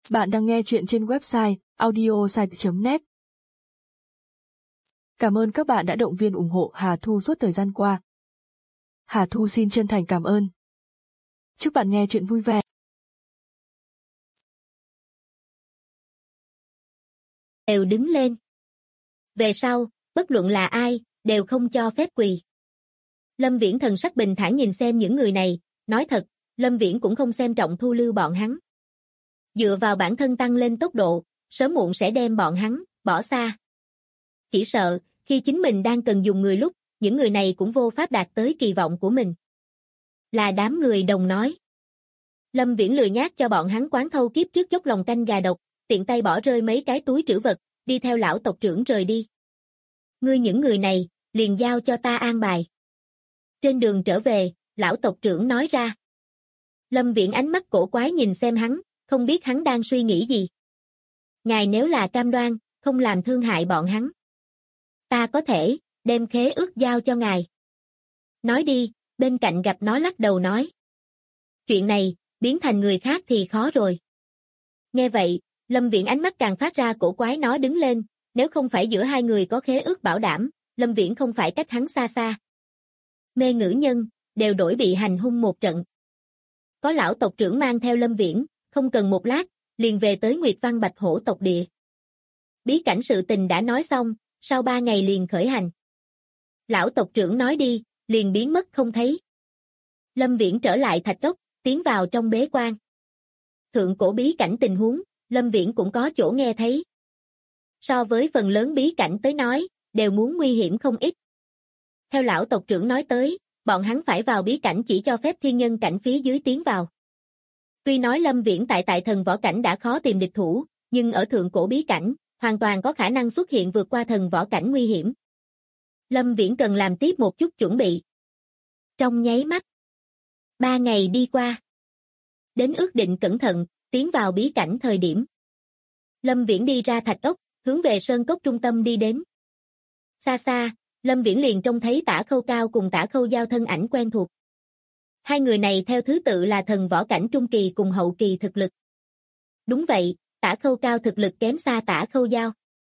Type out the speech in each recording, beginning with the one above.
Bạn đang nghe chuyện trên website audiosite.net. Cảm ơn các bạn đã động viên ủng hộ Hà Thu suốt thời gian qua. Hà Thu xin chân thành cảm ơn. Chúc bạn nghe chuyện vui vẻ. Đều đứng lên. Về sau, bất luận là ai, đều không cho phép quỳ. Lâm Viễn thần sắc bình thản nhìn xem những người này, nói thật, Lâm Viễn cũng không xem trọng thu lưu bọn hắn. Dựa vào bản thân tăng lên tốc độ, sớm muộn sẽ đem bọn hắn bỏ xa. Chỉ sợ, khi chính mình đang cần dùng người lúc, những người này cũng vô pháp đạt tới kỳ vọng của mình. Là đám người đồng nói. Lâm Viễn lười nhác cho bọn hắn quán thâu kiếp trước dốc lòng canh gà độc, tiện tay bỏ rơi mấy cái túi trữ vật, đi theo lão tộc trưởng rời đi. Ngươi những người này, liền giao cho ta an bài. Trên đường trở về, lão tộc trưởng nói ra. Lâm Viễn ánh mắt cổ quái nhìn xem hắn, không biết hắn đang suy nghĩ gì. Ngài nếu là cam đoan, không làm thương hại bọn hắn, ta có thể đem khế ước giao cho ngài. Nói đi, bên cạnh gặp nó lắc đầu nói. Chuyện này, biến thành người khác thì khó rồi. Nghe vậy, Lâm Viễn ánh mắt càng phát ra cổ quái, nó đứng lên, nếu không phải giữa hai người có khế ước bảo đảm, Lâm Viễn không phải cách hắn xa xa. Mê ngữ nhân, đều đổi bị hành hung một trận. Có lão tộc trưởng mang theo Lâm Viễn, không cần một lát, liền về tới Nguyệt Văn Bạch Hổ tộc địa. Bí cảnh sự tình đã nói xong, sau 3 ngày liền khởi hành. Lão tộc trưởng nói đi, liền biến mất không thấy. Lâm Viễn trở lại thạch cốc, tiến vào trong bế quan. Thượng cổ bí cảnh tình huống, Lâm Viễn cũng có chỗ nghe thấy. So với phần lớn bí cảnh tới nói, đều muốn nguy hiểm không ít. Theo lão tộc trưởng nói tới, bọn hắn phải vào bí cảnh chỉ cho phép thiên nhân cảnh phía dưới tiến vào. Tuy nói Lâm Viễn tại thần võ cảnh đã khó tìm địch thủ, nhưng ở thượng cổ bí cảnh, hoàn toàn có khả năng xuất hiện vượt qua thần võ cảnh nguy hiểm. Lâm Viễn cần làm tiếp một chút chuẩn bị. Trong nháy mắt, 3 ngày đi qua. Đến ước định cẩn thận, tiến vào bí cảnh thời điểm. Lâm Viễn đi ra thạch ốc, hướng về sơn cốc trung tâm đi đến. Xa xa, Lâm Viễn liền trông thấy Tả Khâu Cao cùng Tả Khâu Giao thân ảnh quen thuộc. Hai người này theo thứ tự là thần võ cảnh trung kỳ cùng hậu kỳ thực lực. Đúng vậy, Tả Khâu Cao thực lực kém xa Tả Khâu Giao.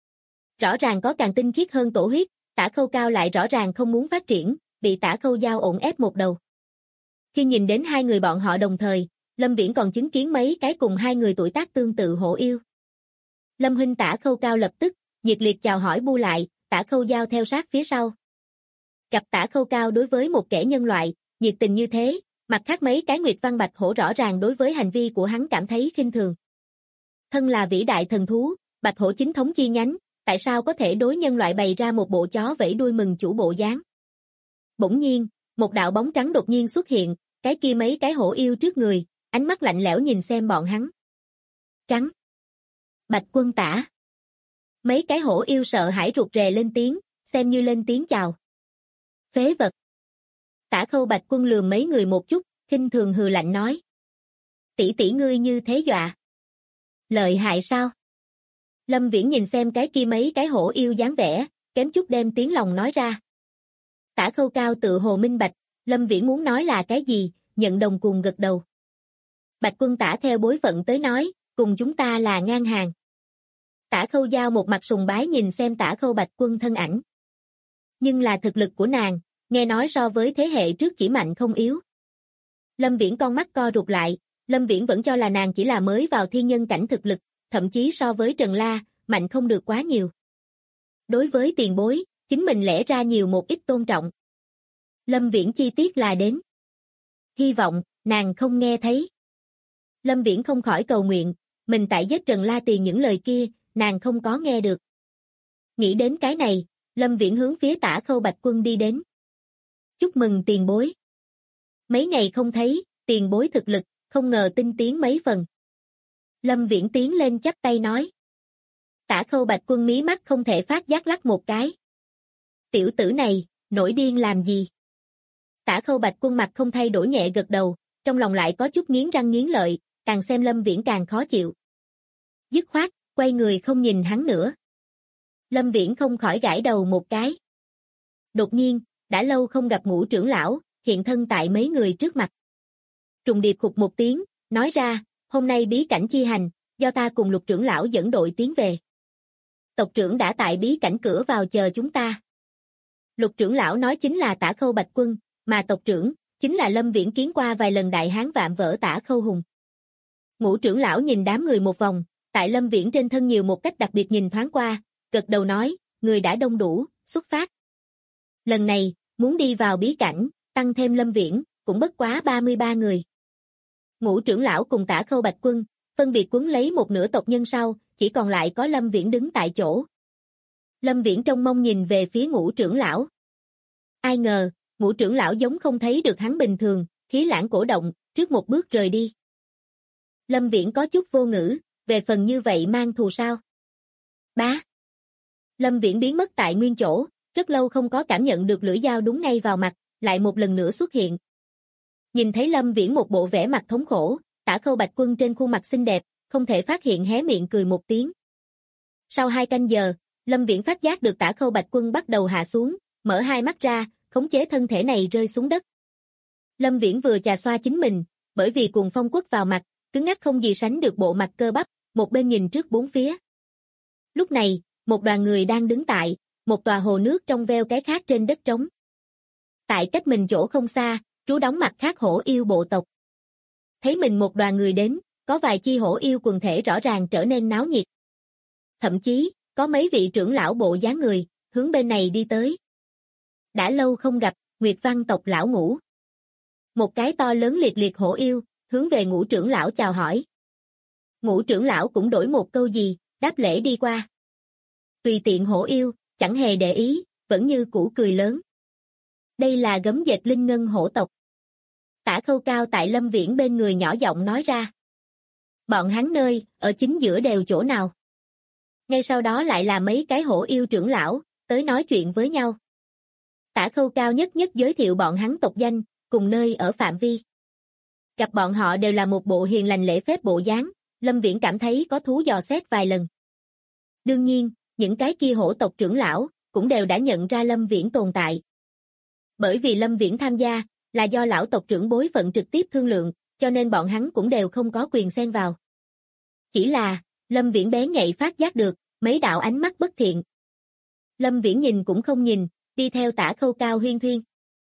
Rõ ràng có càng tinh khiết hơn tổ huyết, Tả Khâu Cao lại rõ ràng không muốn phát triển, bị Tả Khâu Giao ổn ép một đầu. Khi nhìn đến hai người bọn họ đồng thời, Lâm Viễn còn chứng kiến mấy cái cùng hai người tuổi tác tương tự hổ yêu. Lâm huynh. Tả Khâu Cao lập tức nhiệt liệt chào hỏi bu lại, Tả Khâu Giao theo sát phía sau. Gặp Tả Khâu Cao đối với một kẻ nhân loại, nhiệt tình như thế, mặt khác mấy cái Nguyệt Văn Bạch Hổ rõ ràng đối với hành vi của hắn cảm thấy khinh thường. Thân là vĩ đại thần thú, Bạch Hổ chính thống chi nhánh, tại sao có thể đối nhân loại bày ra một bộ chó vẫy đuôi mừng chủ bộ dáng? Bỗng nhiên, một đạo bóng trắng đột nhiên xuất hiện, cái kia mấy cái hổ yêu trước người, ánh mắt lạnh lẽo nhìn xem bọn hắn. Trắng. Bạch Quân Tả. Mấy cái hổ yêu sợ hãi rụt rè lên tiếng, xem như lên tiếng chào. Phế vật. Tả Khâu Bạch Quân lườm mấy người một chút, khinh thường hừ lạnh nói. Tỷ tỷ ngươi như thế dọa. Lợi hại sao? Lâm Viễn nhìn xem cái kia mấy cái hổ yêu dáng vẻ, kém chút đem tiếng lòng nói ra. Tả Khâu Cao tự hồ minh bạch, Lâm Viễn muốn nói là cái gì, nhận đồng cùng gật đầu. Bạch Quân Tả theo bối phận tới nói, cùng chúng ta là ngang hàng. Tả Khâu Giao một mặt sùng bái nhìn xem Tả Khâu Bạch Quân thân ảnh. Nhưng là thực lực của nàng, nghe nói so với thế hệ trước chỉ mạnh không yếu. Lâm Viễn con mắt co rụt lại, Lâm Viễn vẫn cho là nàng chỉ là mới vào thiên nhân cảnh thực lực, thậm chí so với Trần La, mạnh không được quá nhiều. Đối với tiền bối, chính mình lẽ ra nhiều một ít tôn trọng. Lâm Viễn chi tiết là đến. Hy vọng, nàng không nghe thấy. Lâm Viễn không khỏi cầu nguyện, mình tại giết Trần La Tiền những lời kia, nàng không có nghe được. Nghĩ đến cái này, Lâm Viễn hướng phía Tả Khâu Bạch Quân đi đến. Chúc mừng tiền bối. Mấy ngày không thấy, tiền bối thực lực, không ngờ tinh tiến mấy phần. Lâm Viễn tiến lên chắp tay nói. Tả Khâu Bạch Quân mí mắt không thể phát giác lắc một cái. Tiểu tử này, nổi điên làm gì? Tả Khâu Bạch Quân mặt không thay đổi nhẹ gật đầu, trong lòng lại có chút nghiến răng nghiến lợi, càng xem Lâm Viễn càng khó chịu. Dứt khoát, quay người không nhìn hắn nữa. Lâm Viễn không khỏi gãi đầu một cái. Đột nhiên, đã lâu không gặp Ngũ trưởng lão, hiện thân tại mấy người trước mặt. Trùng điệp khục một tiếng, nói ra, hôm nay bí cảnh chi hành, do ta cùng Lục trưởng lão dẫn đội tiến về. Tộc trưởng đã tại bí cảnh cửa vào chờ chúng ta. Lục trưởng lão nói chính là Tả Khâu Bạch Quân, mà tộc trưởng chính là Lâm Viễn kiến qua vài lần đại hán vạm vỡ Tả Khâu Hùng. Ngũ trưởng lão nhìn đám người một vòng, tại Lâm Viễn trên thân nhiều một cách đặc biệt nhìn thoáng qua, gật đầu nói, người đã đông đủ, xuất phát. Lần này, muốn đi vào bí cảnh, tăng thêm Lâm Viễn, cũng bất quá 33 người. Ngũ trưởng lão cùng Tả Khâu Bạch Quân, phân biệt quấn lấy một nửa tộc nhân sau, chỉ còn lại có Lâm Viễn đứng tại chỗ. Lâm Viễn trông mong nhìn về phía ngũ trưởng lão. Ai ngờ, ngũ trưởng lão giống không thấy được hắn bình thường, khí lãng cổ động, trước một bước rời đi. Lâm Viễn có chút vô ngữ, về phần như vậy mang thù sao? Bá. Lâm Viễn biến mất tại nguyên chỗ, rất lâu không có cảm nhận được lưỡi dao đúng ngay vào mặt, lại một lần nữa xuất hiện. Nhìn thấy Lâm Viễn một bộ vẻ mặt thống khổ, Tả Khâu Bạch Quân trên khuôn mặt xinh đẹp, không thể phát hiện hé miệng cười một tiếng. Sau 2 canh giờ, Lâm Viễn phát giác được Tả Khâu Bạch Quân bắt đầu hạ xuống, mở hai mắt ra, khống chế thân thể này rơi xuống đất. Lâm Viễn vừa chà xoa chính mình, bởi vì cuồng phong quất vào mặt, cứng ngắc không gì sánh được bộ mặt cơ bắp, một bên nhìn trước bốn phía. Lúc này, một đoàn người đang đứng tại một tòa hồ nước trong veo cái khác trên đất trống. Tại cách mình chỗ không xa, trú đóng mặt khác hổ yêu bộ tộc. Thấy mình một đoàn người đến, có vài chi hổ yêu quần thể rõ ràng trở nên náo nhiệt. Thậm chí, có mấy vị trưởng lão bộ dáng người, hướng bên này đi tới. Đã lâu không gặp, Nguyệt Văn tộc lão Ngũ. Một cái to lớn liệt liệt hổ yêu, hướng về Ngũ trưởng lão chào hỏi. Ngũ trưởng lão cũng đổi một câu gì, đáp lễ đi qua. Tùy tiện hổ yêu, chẳng hề để ý, vẫn như cũ cười lớn. Đây là gấm dệt linh ngân hổ tộc. Tả Khâu cao tại Lâm Viễn bên người nhỏ giọng nói ra. Bọn hắn nơi, ở chính giữa đều chỗ nào. Ngay sau đó lại là mấy cái hổ yêu trưởng lão, tới nói chuyện với nhau. Tả Khâu cao nhất nhất giới thiệu bọn hắn tộc danh, cùng nơi ở phạm vi. Gặp bọn họ đều là một bộ hiền lành lễ phép bộ dáng, Lâm Viễn cảm thấy có thú dò xét vài lần. Đương nhiên, những cái kia hổ tộc trưởng lão, cũng đều đã nhận ra Lâm Viễn tồn tại. Bởi vì Lâm Viễn tham gia, là do lão tộc trưởng bối phận trực tiếp thương lượng, cho nên bọn hắn cũng đều không có quyền xen vào. Chỉ là, Lâm Viễn bén nhạy phát giác được, mấy đạo ánh mắt bất thiện. Lâm Viễn nhìn cũng không nhìn, đi theo Tả Khâu cao huyên thuyên.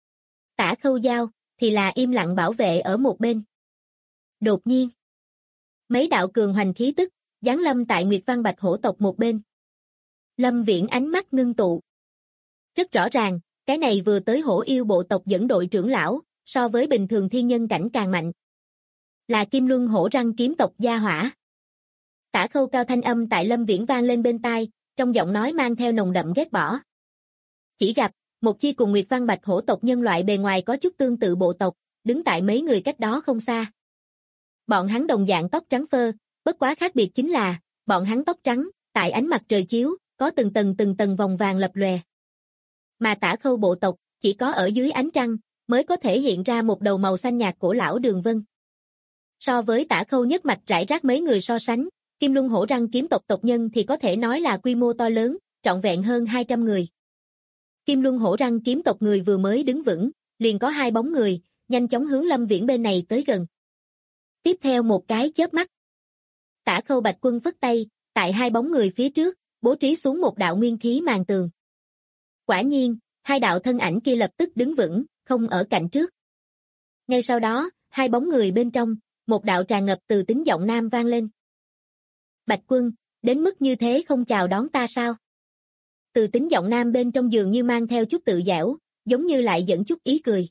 Tả Khâu giao, thì là im lặng bảo vệ ở một bên. Đột nhiên, mấy đạo cường hoành khí tức, giáng lâm tại Nguyệt Văn Bạch hổ tộc một bên. Lâm Viễn ánh mắt ngưng tụ. Rất rõ ràng, cái này vừa tới hổ yêu bộ tộc dẫn đội trưởng lão, so với bình thường thiên nhân cảnh càng mạnh. Là Kim Luân hổ răng kiếm tộc gia hỏa. Tả Khâu cao thanh âm tại Lâm Viễn vang lên bên tai, trong giọng nói mang theo nồng đậm ghét bỏ. Chỉ gặp, một chi cùng Nguyệt Văn Bạch hổ tộc nhân loại bề ngoài có chút tương tự bộ tộc, đứng tại mấy người cách đó không xa. Bọn hắn đồng dạng tóc trắng phơ, bất quá khác biệt chính là, bọn hắn tóc trắng, tại ánh mặt trời chiếu, có từng tầng vòng vàng lập lòe. Mà Tả Khâu bộ tộc, chỉ có ở dưới ánh trăng, mới có thể hiện ra một đầu màu xanh nhạt cổ lão đường vân. So với Tả Khâu nhất mạch rải rác mấy người so sánh, Kim Luân hổ răng kiếm tộc tộc nhân thì có thể nói là quy mô to lớn, trọn vẹn hơn 200 người. Kim Luân hổ răng kiếm tộc người vừa mới đứng vững, liền có 2 bóng người, nhanh chóng hướng Lâm Viễn bên này tới gần. Tiếp theo một cái chớp mắt. Tả Khâu Bạch Quân phất tay, tại 2 bóng người phía trước, bố trí xuống một đạo nguyên khí màn tường. Quả nhiên, 2 đạo thân ảnh kia lập tức đứng vững, không ở cạnh trước. Ngay sau đó, 2 bóng người bên trong, một đạo tràn ngập từ tính giọng nam vang lên. Bạch Quân, đến mức như thế không chào đón ta sao? Từ tính giọng nam bên trong dường như mang theo chút tự giễu, giống như lại dẫn chút ý cười.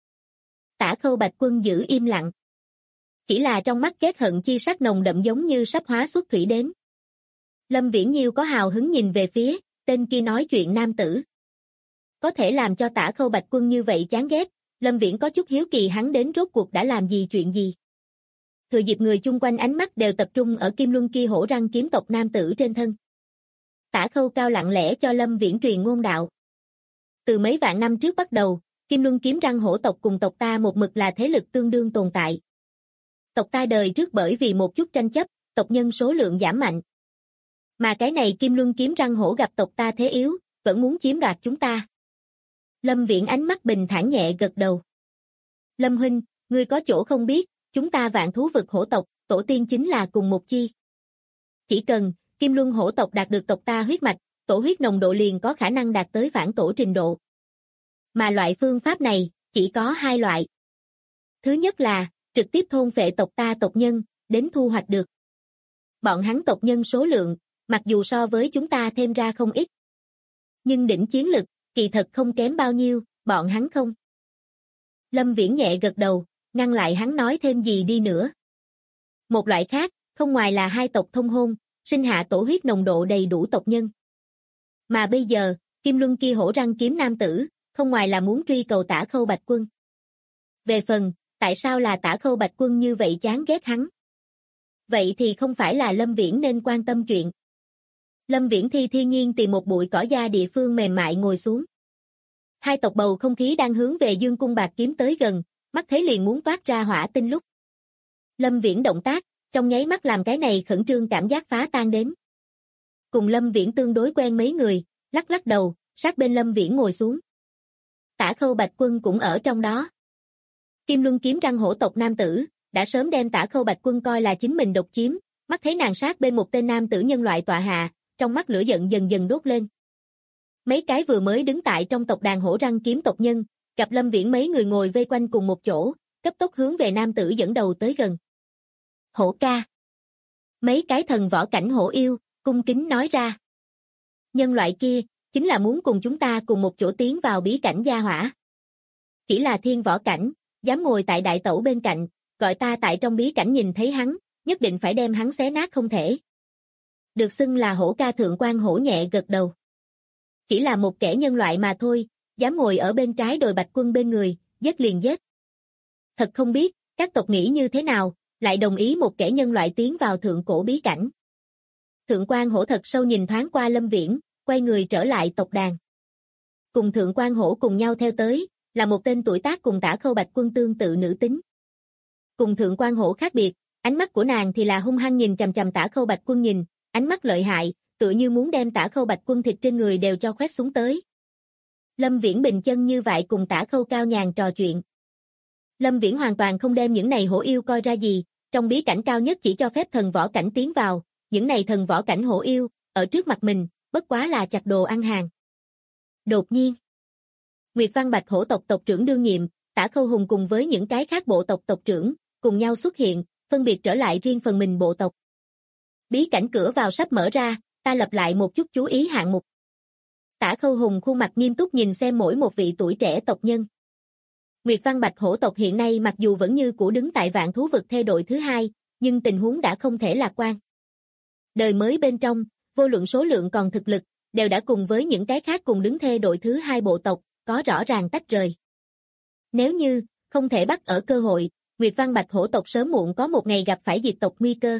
Tả Khâu Bạch Quân giữ im lặng. Chỉ là trong mắt ghét hận chi sắc nồng đậm giống như sắp hóa xuất thủy đến. Lâm Viễn Nhiêu có hào hứng nhìn về phía, tên kia nói chuyện nam tử. Có thể làm cho Tả Khâu Bạch Quân như vậy chán ghét, Lâm Viễn có chút hiếu kỳ hắn đến rốt cuộc đã làm gì chuyện gì. Thừa dịp người chung quanh ánh mắt đều tập trung ở Kim Luân kia hổ răng kiếm tộc nam tử trên thân. Tả Khâu cao lặng lẽ cho Lâm Viễn truyền ngôn đạo. Từ mấy vạn năm trước bắt đầu, Kim Luân kiếm răng hổ tộc cùng tộc ta một mực là thế lực tương đương tồn tại. Tộc ta đời trước bởi vì một chút tranh chấp, tộc nhân số lượng giảm mạnh. Mà cái này Kim Luân kiếm răng hổ gặp tộc ta thế yếu, vẫn muốn chiếm đoạt chúng ta. Lâm Viễn ánh mắt bình thản nhẹ gật đầu. Lâm huynh, ngươi có chỗ không biết, chúng ta Vạn Thú vực hổ tộc, tổ tiên chính là cùng một chi. Chỉ cần Kim Luân hổ tộc đạt được tộc ta huyết mạch, tổ huyết nồng độ liền có khả năng đạt tới phản tổ trình độ. Mà loại phương pháp này, chỉ có hai loại. Thứ nhất là, trực tiếp thôn phệ tộc ta tộc nhân, đến thu hoạch được. Bọn hắn tộc nhân số lượng, mặc dù so với chúng ta thêm ra không ít. Nhưng đỉnh chiến lực, kỳ thật không kém bao nhiêu, bọn hắn không. Lâm Viễn nhẹ gật đầu, ngăn lại hắn nói thêm gì đi nữa. Một loại khác, không ngoài là hai tộc thông hôn, sinh hạ tổ huyết nồng độ đầy đủ tộc nhân. Mà bây giờ, Kim Luân kia hổ răng kiếm nam tử, không ngoài là muốn truy cầu Tả Khâu Bạch Quân. Về phần, tại sao là Tả Khâu Bạch Quân như vậy chán ghét hắn? Vậy thì không phải là Lâm Viễn nên quan tâm chuyện. Lâm Viễn thiên nhiên tìm một bụi cỏ da địa phương mềm mại ngồi xuống. Hai tộc bầu không khí đang hướng về Dương Cung Bạc Kiếm tới gần, mắt thấy liền muốn toát ra hỏa tinh lúc. Lâm Viễn động tác, trong nháy mắt làm cái này khẩn trương cảm giác phá tan đến. Cùng Lâm Viễn tương đối quen mấy người, lắc lắc đầu, sát bên Lâm Viễn ngồi xuống. Tả Khâu Bạch Quân cũng ở trong đó. Kim Luân kiếm răng hổ tộc nam tử, đã sớm đem Tả Khâu Bạch Quân coi là chính mình độc chiếm, mắt thấy nàng sát bên một tên nam tử nhân loại tọa hạ, trong mắt lửa giận dần dần đốt lên. Mấy cái vừa mới đứng tại trong tộc đàn hổ răng kiếm tộc nhân, gặp Lâm Viễn mấy người ngồi vây quanh cùng một chỗ, cấp tốc hướng về nam tử dẫn đầu tới gần. Hổ ca. Mấy cái thần võ cảnh hổ yêu, cung kính nói ra. Nhân loại kia, chính là muốn cùng chúng ta cùng một chỗ tiến vào bí cảnh gia hỏa. Chỉ là thiên võ cảnh, dám ngồi tại đại tẩu bên cạnh, gọi ta tại trong bí cảnh nhìn thấy hắn, nhất định phải đem hắn xé nát không thể. Được xưng là hổ ca thượng quan hổ nhẹ gật đầu. Chỉ là một kẻ nhân loại mà thôi, dám ngồi ở bên trái đồi Bạch Quân bên người, giết liền giết. Thật không biết, các tộc nghĩ như thế nào, lại đồng ý một kẻ nhân loại tiến vào thượng cổ bí cảnh. Thượng quan hổ thật sâu nhìn thoáng qua Lâm Viễn, quay người trở lại tộc đàn. Cùng thượng quan hổ cùng nhau theo tới, là một tên tuổi tác cùng Tả Khâu Bạch Quân tương tự nữ tính. Cùng thượng quan hổ khác biệt, ánh mắt của nàng thì là hung hăng nhìn chằm chằm Tả Khâu Bạch Quân nhìn, ánh mắt lợi hại, tựa như muốn đem Tả Khâu Bạch Quân thịt trên người đều cho khoét xuống tới. Lâm Viễn bình chân như vậy cùng Tả Khâu cao nhàn trò chuyện. Lâm Viễn hoàn toàn không đem những này hổ yêu coi ra gì, trong bí cảnh cao nhất chỉ cho phép thần võ cảnh tiến vào, những này thần võ cảnh hổ yêu, ở trước mặt mình, bất quá là chặt đồ ăn hàng. Đột nhiên, Nguyệt Văn Bạch hổ tộc tộc trưởng đương nhiệm, Tả Khâu Hùng cùng với những cái khác bộ tộc tộc trưởng, cùng nhau xuất hiện, phân biệt trở lại riêng phần mình bộ tộc. Bí cảnh cửa vào sắp mở ra, ta lặp lại một chút chú ý hạng mục. Tả Khâu Hùng khuôn mặt nghiêm túc nhìn xem mỗi một vị tuổi trẻ tộc nhân. Nguyệt Văn Bạch hổ tộc hiện nay mặc dù vẫn như cũ đứng tại vạn thú vực theo đội thứ hai, nhưng tình huống đã không thể lạc quan. Đời mới bên trong, vô luận số lượng còn thực lực, đều đã cùng với những cái khác cùng đứng theo đội thứ hai bộ tộc, có rõ ràng tách rời. Nếu như, không thể bắt ở cơ hội, Nguyệt Văn Bạch hổ tộc sớm muộn có một ngày gặp phải diệt tộc nguy cơ.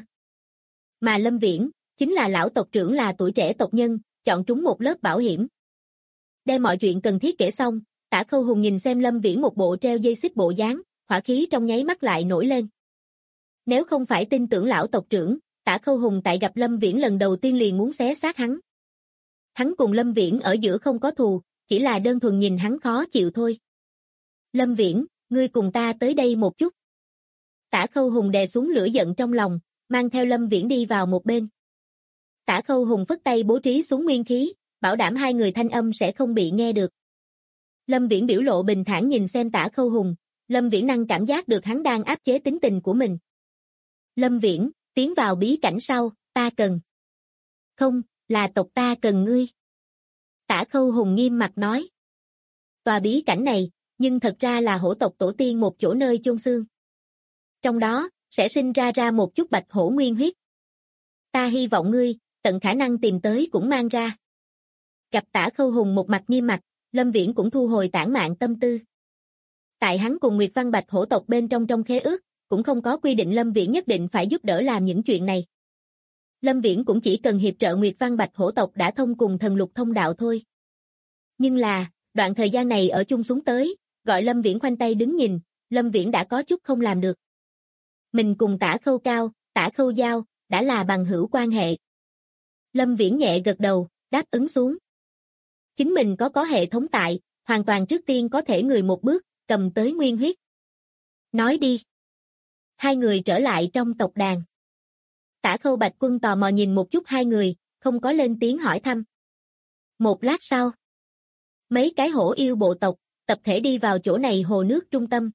Mà Lâm Viễn, chính là lão tộc trưởng là tuổi trẻ tộc nhân, chọn trúng một lớp bảo hiểm. Đem mọi chuyện cần thiết kể xong, Tả Khâu Hùng nhìn xem Lâm Viễn một bộ treo dây xích bộ dáng, hỏa khí trong nháy mắt lại nổi lên. Nếu không phải tin tưởng lão tộc trưởng, Tả Khâu Hùng tại gặp Lâm Viễn lần đầu tiên liền muốn xé xác hắn. Hắn cùng Lâm Viễn ở giữa không có thù, chỉ là đơn thuần nhìn hắn khó chịu thôi. Lâm Viễn, ngươi cùng ta tới đây một chút. Tả Khâu Hùng đè xuống lửa giận trong lòng, mang theo Lâm Viễn đi vào một bên. Tả Khâu Hùng phất tay bố trí xuống nguyên khí, bảo đảm hai người thanh âm sẽ không bị nghe được. Lâm Viễn biểu lộ bình thản nhìn xem Tả Khâu Hùng, Lâm Viễn năng cảm giác được hắn đang áp chế tính tình của mình. Lâm Viễn, tiến vào bí cảnh sau, ta cần. Không, là tộc ta cần ngươi. Tả Khâu Hùng nghiêm mặt nói. Tòa bí cảnh này, nhưng thật ra là hổ tộc tổ tiên một chỗ nơi chôn xương. Trong đó, sẽ sinh ra một chút bạch hổ nguyên huyết. Ta hy vọng ngươi, tận khả năng tìm tới cũng mang ra. Gặp Tả Khâu Hùng một mặt nghiêm mặt, Lâm Viễn cũng thu hồi tản mạn tâm tư. Tại hắn cùng Nguyệt Văn Bạch hổ tộc bên trong khế ước, cũng không có quy định Lâm Viễn nhất định phải giúp đỡ làm những chuyện này. Lâm Viễn cũng chỉ cần hiệp trợ Nguyệt Văn Bạch hổ tộc đã thông cùng thần lục thông đạo thôi. Nhưng là, đoạn thời gian này ở chung xuống tới, gọi Lâm Viễn khoanh tay đứng nhìn, Lâm Viễn đã có chút không làm được. Mình cùng Tả Khâu Cao, Tả Khâu Giao, đã là bằng hữu quan hệ. Lâm Viễn nhẹ gật đầu, đáp ứng xuống. Chính mình có hệ thống tại, hoàn toàn trước tiên có thể người một bước, cầm tới nguyên huyết. Nói đi. Hai người trở lại trong tộc đàn. Tả Khâu Bạch Quân tò mò nhìn một chút hai người, không có lên tiếng hỏi thăm. Một lát sau, mấy cái hổ yêu bộ tộc, tập thể đi vào chỗ này hồ nước trung tâm.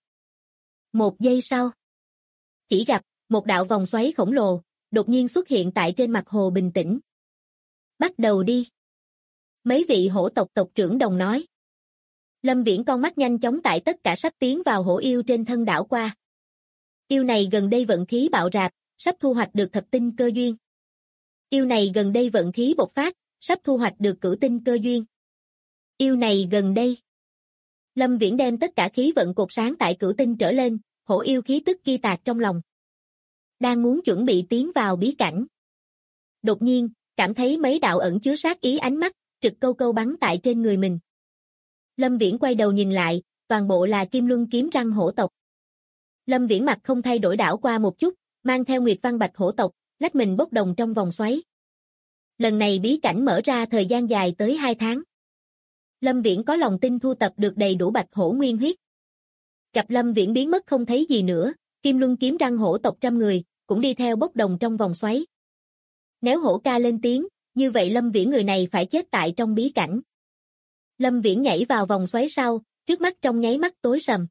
Một giây sau, chỉ gặp, một đạo vòng xoáy khổng lồ, đột nhiên xuất hiện tại trên mặt hồ bình tĩnh. Bắt đầu đi. Mấy vị hổ tộc tộc trưởng đồng nói. Lâm Viễn con mắt nhanh chóng tại tất cả sắp tiến vào hổ yêu trên thân đảo qua. Yêu này gần đây vận khí bạo rạp, sắp thu hoạch được thập tinh cơ duyên. Yêu này gần đây vận khí bộc phát, sắp thu hoạch được cửu tinh cơ duyên. Yêu này gần đây. Lâm Viễn đem tất cả khí vận cột sáng tại cửu tinh trở lên, hổ yêu khí tức ghi tạc trong lòng. Đang muốn chuẩn bị tiến vào bí cảnh. Đột nhiên, cảm thấy mấy đạo ẩn chứa sát ý ánh mắt, trực câu câu bắn tại trên người mình. Lâm Viễn quay đầu nhìn lại, toàn bộ là kim luân kiếm răng hổ tộc. Lâm Viễn mặt không thay đổi đảo qua một chút, mang theo Nguyệt Văn Bạch hổ tộc, lách mình bốc đồng trong vòng xoáy. Lần này bí cảnh mở ra thời gian dài tới 2 tháng. Lâm Viễn có lòng tin thu tập được đầy đủ bạch hổ nguyên huyết. Gặp Lâm Viễn biến mất không thấy gì nữa, kim luân kiếm răng hổ tộc 100 người, cũng đi theo bốc đồng trong vòng xoáy. Nếu hổ ca lên tiếng, như vậy Lâm Viễn người này phải chết tại trong bí cảnh. Lâm Viễn nhảy vào vòng xoáy sau, trước mắt trong nháy mắt tối sầm.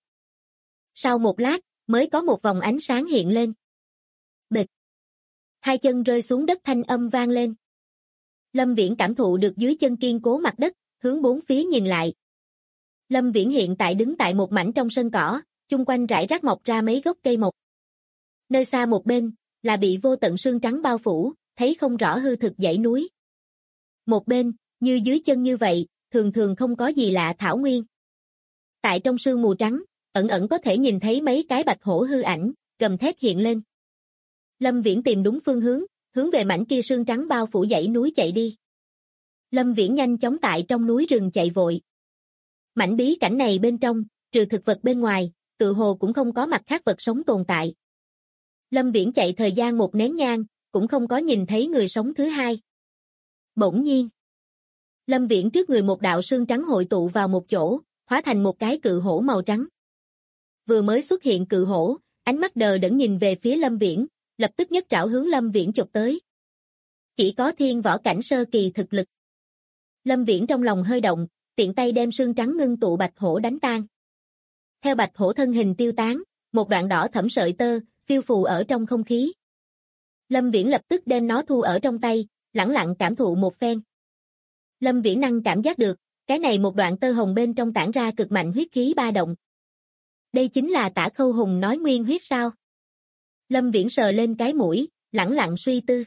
Sau một lát, mới có một vòng ánh sáng hiện lên. Bịch. Hai chân rơi xuống đất thanh âm vang lên. Lâm Viễn cảm thụ được dưới chân kiên cố mặt đất, hướng bốn phía nhìn lại. Lâm Viễn hiện tại đứng tại một mảnh trong sân cỏ, chung quanh rải rác mọc ra mấy gốc cây mộc. Nơi xa một bên, là bị vô tận sương trắng bao phủ, thấy không rõ hư thực dãy núi. Một bên, như dưới chân như vậy, thường thường không có gì lạ thảo nguyên. Tại trong sương mù trắng, ẩn ẩn có thể nhìn thấy mấy cái bạch hổ hư ảnh, gầm thét hiện lên. Lâm Viễn tìm đúng phương hướng, hướng về mảnh kia sương trắng bao phủ dãy núi chạy đi. Lâm Viễn nhanh chóng tại trong núi rừng chạy vội. Mảnh bí cảnh này bên trong, trừ thực vật bên ngoài, tự hồ cũng không có mặt khác vật sống tồn tại. Lâm Viễn chạy thời gian một nén nhang, cũng không có nhìn thấy người sống thứ hai. Bỗng nhiên, Lâm Viễn trước người một đạo sương trắng hội tụ vào một chỗ, hóa thành một cái cự hổ màu trắng. Vừa mới xuất hiện cự hổ, ánh mắt đờ đẫn nhìn về phía Lâm Viễn, lập tức nhất trảo hướng Lâm Viễn chụp tới. Chỉ có thiên võ cảnh sơ kỳ thực lực. Lâm Viễn trong lòng hơi động, tiện tay đem sương trắng ngưng tụ bạch hổ đánh tan. Theo bạch hổ thân hình tiêu tán, một đoạn đỏ thẫm sợi tơ, phiêu phù ở trong không khí. Lâm Viễn lập tức đem nó thu ở trong tay, lẳng lặng cảm thụ một phen. Lâm Viễn năng cảm giác được, cái này một đoạn tơ hồng bên trong tản ra cực mạnh huyết khí ba động. Đây chính là Tả Khâu Hùng nói nguyên huyết sao? Lâm Viễn sờ lên cái mũi, lẳng lặng suy tư.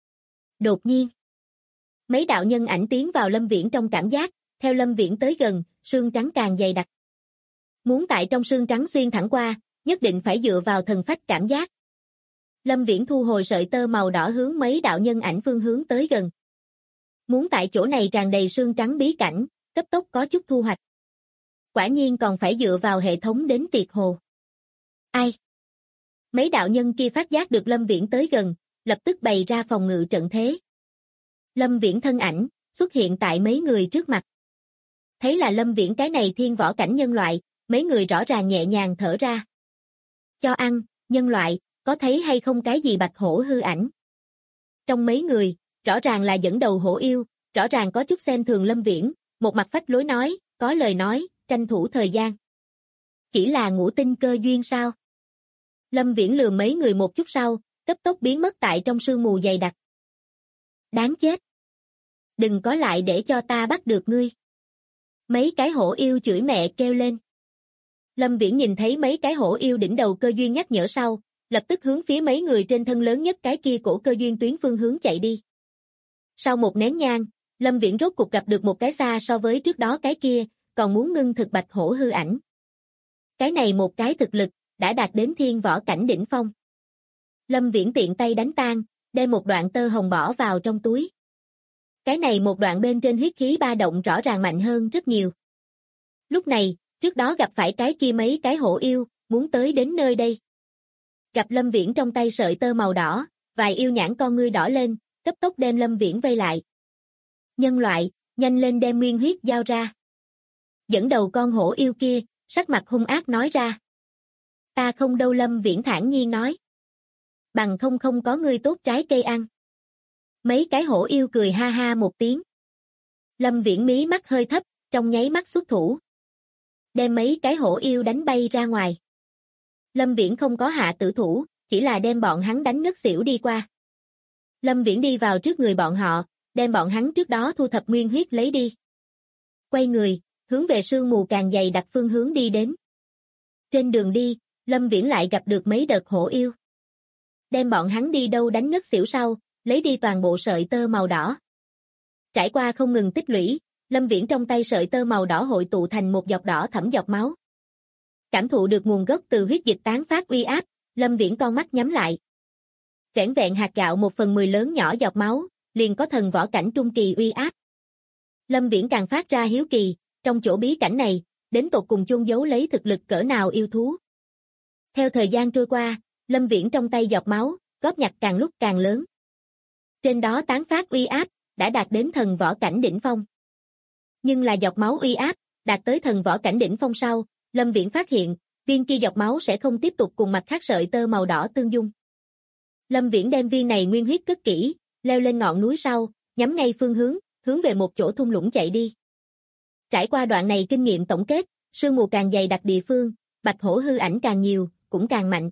Đột nhiên, mấy đạo nhân ảnh tiến vào Lâm Viễn trong cảm giác, theo Lâm Viễn tới gần, sương trắng càng dày đặc. Muốn tại trong sương trắng xuyên thẳng qua, nhất định phải dựa vào thần phách cảm giác. Lâm Viễn thu hồi sợi tơ màu đỏ hướng mấy đạo nhân ảnh phương hướng tới gần. Muốn tại chỗ này tràn đầy sương trắng bí cảnh, cấp tốc có chút thu hoạch. Quả nhiên còn phải dựa vào hệ thống đến tiệt hồ. Ai? Mấy đạo nhân kia phát giác được Lâm Viễn tới gần, lập tức bày ra phòng ngự trận thế. Lâm Viễn thân ảnh, xuất hiện tại mấy người trước mặt. Thấy là Lâm Viễn cái này thiên võ cảnh nhân loại, mấy người rõ ràng nhẹ nhàng thở ra. Cho ăn, nhân loại, có thấy hay không cái gì bạch hổ hư ảnh? Trong mấy người, rõ ràng là dẫn đầu hổ yêu, rõ ràng có chút xem thường Lâm Viễn, một mặt phách lối nói, có lời nói, tranh thủ thời gian. Chỉ là ngũ tinh cơ duyên sao? Lâm Viễn lừa mấy người một chút sau, cấp tốc biến mất tại trong sương mù dày đặc. Đáng chết! Đừng có lại để cho ta bắt được ngươi. Mấy cái hổ yêu chửi mẹ kêu lên. Lâm Viễn nhìn thấy mấy cái hổ yêu đỉnh đầu cơ duyên nhắc nhở sau, lập tức hướng phía mấy người trên thân lớn nhất cái kia cổ cơ duyên tuyến phương hướng chạy đi. Sau một nén nhang, Lâm Viễn rốt cục gặp được một cái xa so với trước đó cái kia, còn muốn ngưng thực bạch hổ hư ảnh. Cái này một cái thực lực, đã đạt đến thiên võ cảnh đỉnh phong. Lâm Viễn tiện tay đánh tan, đem một đoạn tơ hồng bỏ vào trong túi. Cái này một đoạn bên trên huyết khí ba động rõ ràng mạnh hơn rất nhiều. Lúc này, trước đó gặp phải cái kia mấy cái hổ yêu, muốn tới đến nơi đây. Gặp Lâm Viễn trong tay sợi tơ màu đỏ, vài yêu nhãn con ngươi đỏ lên, cấp tốc đem Lâm Viễn vây lại. Nhân loại, nhanh lên đem nguyên huyết giao ra. Dẫn đầu con hổ yêu kia, sắc mặt hung ác nói ra. Ta không đâu, Lâm Viễn thản nhiên nói. Bằng không có ngươi tốt trái cây ăn. Mấy cái hổ yêu cười ha ha một tiếng. Lâm Viễn mí mắt hơi thấp, trong nháy mắt xuất thủ. Đem mấy cái hổ yêu đánh bay ra ngoài. Lâm Viễn không có hạ tử thủ, chỉ là đem bọn hắn đánh ngất xỉu đi qua. Lâm Viễn đi vào trước người bọn họ, đem bọn hắn trước đó thu thập nguyên huyết lấy đi. Quay người, hướng về sương mù càng dày đặc phương hướng đi đến. Trên đường đi, Lâm Viễn lại gặp được mấy đợt hổ yêu. Đem bọn hắn đi đâu đánh ngất xỉu sau, lấy đi toàn bộ sợi tơ màu đỏ. Trải qua không ngừng tích lũy, Lâm Viễn trong tay sợi tơ màu đỏ hội tụ thành một giọt đỏ thẫm giọt máu. Cảm thụ được nguồn gốc từ huyết dịch tán phát uy áp, Lâm Viễn con mắt nhắm lại. Vẻn vẹn hạt gạo 1/10 lớn nhỏ giọt máu, liền có thần võ cảnh trung kỳ uy áp. Lâm Viễn càng phát ra hiếu kỳ, trong chỗ bí cảnh này, đến tột cùng chôn giấu lấy thực lực cỡ nào yêu thú. Theo thời gian trôi qua, Lâm Viễn trong tay giọt máu, góp nhặt càng lúc càng lớn. Trên đó tán phát uy áp, đã đạt đến thần võ cảnh đỉnh phong. Nhưng là giọt máu uy áp, đạt tới thần võ cảnh đỉnh phong sau, Lâm Viễn phát hiện, viên kia giọt máu sẽ không tiếp tục cùng mặt khác sợi tơ màu đỏ tương dung. Lâm Viễn đem viên này nguyên huyết cất kỹ, leo lên ngọn núi sau, nhắm ngay phương hướng, hướng về một chỗ thung lũng chạy đi. Trải qua đoạn này kinh nghiệm tổng kết, sương mù càng dày đặc địa phương, bạch hổ hư ảnh càng nhiều, cũng càng mạnh.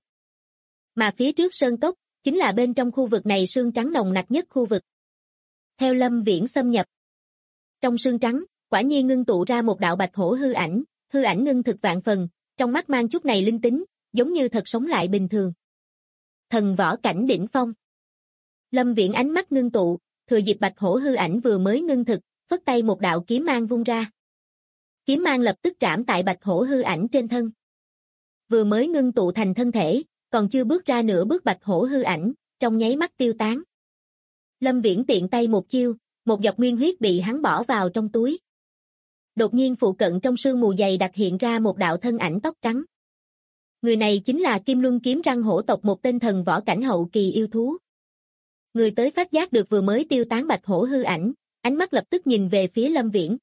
Mà phía trước sơn cốc, chính là bên trong khu vực này sương trắng nồng nặc nhất khu vực. Theo Lâm Viễn xâm nhập, trong sương trắng, quả nhiên ngưng tụ ra một đạo bạch hổ hư ảnh ngưng thực vạn phần, trong mắt mang chút này linh tính, giống như thật sống lại bình thường. Thần võ cảnh đỉnh phong. Lâm Viễn ánh mắt ngưng tụ, thừa dịp bạch hổ hư ảnh vừa mới ngưng thực, phất tay một đạo kiếm mang vung ra. Kiếm mang lập tức trảm tại bạch hổ hư ảnh trên thân. Vừa mới ngưng tụ thành thân thể, còn chưa bước ra nửa bước bạch hổ hư ảnh, trong nháy mắt tiêu tán. Lâm Viễn tiện tay một chiêu, một giọt nguyên huyết bị hắn bỏ vào trong túi. Đột nhiên phụ cận trong sương mù dày đặc hiện ra một đạo thân ảnh tóc trắng. Người này chính là Kim Luân kiếm răng hổ tộc, một tên thần võ cảnh hậu kỳ yêu thú. Người tới phát giác được vừa mới tiêu tán bạch hổ hư ảnh, ánh mắt lập tức nhìn về phía Lâm Viễn.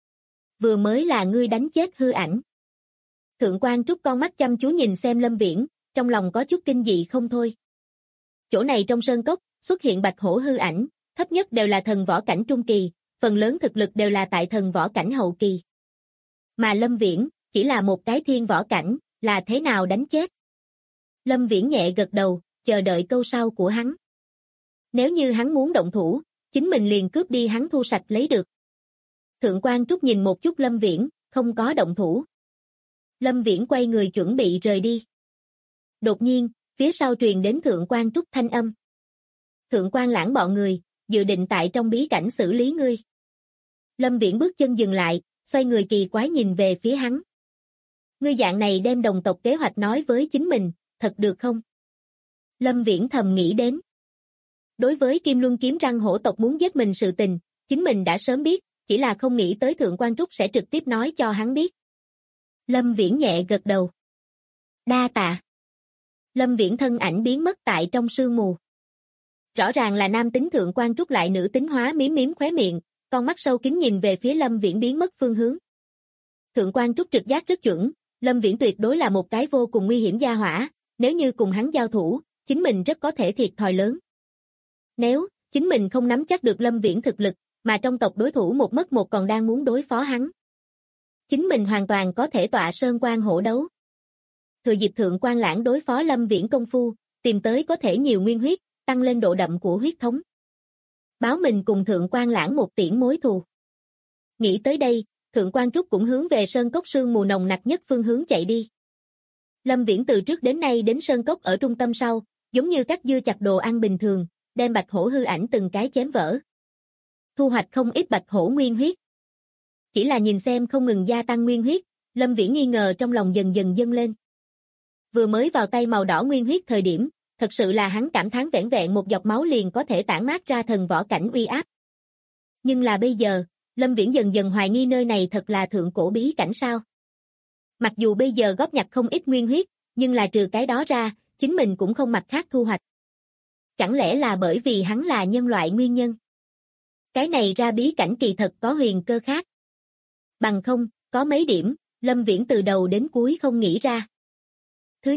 Vừa mới là ngươi đánh chết hư ảnh. Thượng quan Trúc con mắt chăm chú nhìn xem Lâm Viễn, trong lòng có chút kinh dị không thôi. Chỗ này trong sơn cốc, xuất hiện bạch hổ hư ảnh, thấp nhất đều là thần võ cảnh trung kỳ, phần lớn thực lực đều là tại thần võ cảnh hậu kỳ. Mà Lâm Viễn, chỉ là một cái thiên võ cảnh, là thế nào đánh chết? Lâm Viễn nhẹ gật đầu, chờ đợi câu sau của hắn. Nếu như hắn muốn động thủ, chính mình liền cướp đi hắn thu sạch lấy được. Thượng quan Trúc nhìn một chút Lâm Viễn, không có động thủ. Lâm Viễn quay người chuẩn bị rời đi. Đột nhiên, phía sau truyền đến Thượng quan Trúc thanh âm. Thượng quan Lãng bọn người, dự định tại trong bí cảnh xử lý ngươi. Lâm Viễn bước chân dừng lại, xoay người kỳ quái nhìn về phía hắn. Ngươi dạng này đem đồng tộc kế hoạch nói với chính mình, thật được không? Lâm Viễn thầm nghĩ đến. Đối với Kim Luân kiếm răng hổ tộc muốn giết mình sự tình, chính mình đã sớm biết, chỉ là không nghĩ tới Thượng quan Trúc sẽ trực tiếp nói cho hắn biết. Lâm Viễn nhẹ gật đầu. Đa tạ. Lâm Viễn thân ảnh biến mất tại trong sương mù. Rõ ràng là nam tính Thượng quan Trúc lại nữ tính hóa miếm khóe miệng, con mắt sâu kín nhìn về phía Lâm Viễn biến mất phương hướng. Thượng quan Trúc trực giác rất chuẩn, Lâm Viễn tuyệt đối là một cái vô cùng nguy hiểm gia hỏa, nếu như cùng hắn giao thủ, chính mình rất có thể thiệt thòi lớn. Nếu chính mình không nắm chắc được Lâm Viễn thực lực, mà trong tộc đối thủ một mất một còn đang muốn đối phó hắn, chính mình hoàn toàn có thể tọa sơn quan hổ đấu. Thừa dịp Thượng quan Lãng đối phó Lâm Viễn công phu, tìm tới có thể nhiều nguyên huyết, tăng lên độ đậm của huyết thống. Báo mình cùng Thượng quan Lãng một tiễn mối thù. Nghĩ tới đây, Thượng quan Trúc cũng hướng về sơn cốc sương mù nồng nặc nhất phương hướng chạy đi. Lâm Viễn từ trước đến nay đến sơn cốc ở trung tâm sau, giống như cắt dưa chặt đồ ăn bình thường, đem bạch hổ hư ảnh từng cái chém vỡ. Thu hoạch không ít bạch hổ nguyên huyết. Chỉ là nhìn xem không ngừng gia tăng nguyên huyết, Lâm Viễn nghi ngờ trong lòng dần dần dâng lên. Vừa mới vào tay màu đỏ nguyên huyết thời điểm, thật sự là hắn cảm thán vẻn vẹn một giọt máu liền có thể tản mát ra thần võ cảnh uy áp. Nhưng là bây giờ, Lâm Viễn dần dần hoài nghi nơi này thật là thượng cổ bí cảnh sao. Mặc dù bây giờ góp nhặt không ít nguyên huyết, nhưng là trừ cái đó ra, chính mình cũng không mặt khác thu hoạch. Chẳng lẽ là bởi vì hắn là nhân loại nguyên nhân? Cái này ra bí cảnh kỳ thật có huyền cơ khác. Bằng không, có mấy điểm, Lâm Viễn từ đầu đến cuối không nghĩ ra. Thứ nhất,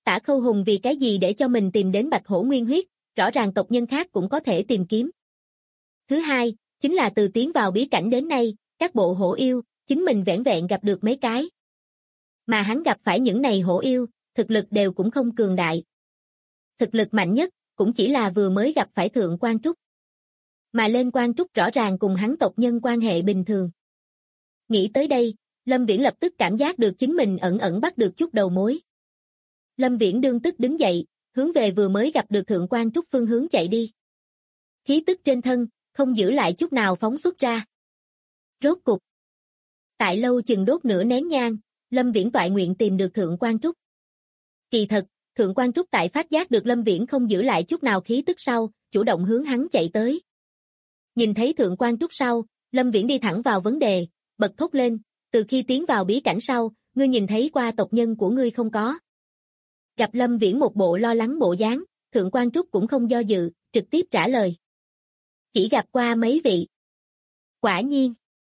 Tả Khâu Hùng vì cái gì để cho mình tìm đến Bạch Hổ Nguyên Huyết, rõ ràng tộc nhân khác cũng có thể tìm kiếm. Thứ hai, chính là từ tiến vào bí cảnh đến nay, các bộ hổ yêu, chính mình vẻn vẹn gặp được mấy cái. Mà hắn gặp phải những này hổ yêu, thực lực đều cũng không cường đại. Thực lực mạnh nhất, cũng chỉ là vừa mới gặp phải Thượng Quan Trúc. Mà lên Quan Trúc rõ ràng cùng hắn tộc nhân quan hệ bình thường. Nghĩ tới đây, Lâm Viễn lập tức cảm giác được chính mình ẩn ẩn bắt được chút đầu mối. Lâm Viễn đương tức đứng dậy, hướng về vừa mới gặp được Thượng Quan Trúc phương hướng chạy đi. Khí tức trên thân, không giữ lại chút nào phóng xuất ra. Rốt cục. Tại lâu chừng đốt nửa nén nhang, Lâm Viễn toại nguyện tìm được Thượng Quan Trúc. Kỳ thật, Thượng Quan Trúc tại phát giác được Lâm Viễn không giữ lại chút nào khí tức sau, chủ động hướng hắn chạy tới. Nhìn thấy Thượng Quan Trúc sau, Lâm Viễn đi thẳng vào vấn đề, bật thốt lên, từ khi tiến vào bí cảnh sau, ngươi nhìn thấy qua tộc nhân của ngươi không có? Gặp Lâm Viễn một bộ lo lắng bộ dáng, Thượng Quan Trúc cũng không do dự, trực tiếp trả lời. Chỉ gặp qua mấy vị. Quả nhiên.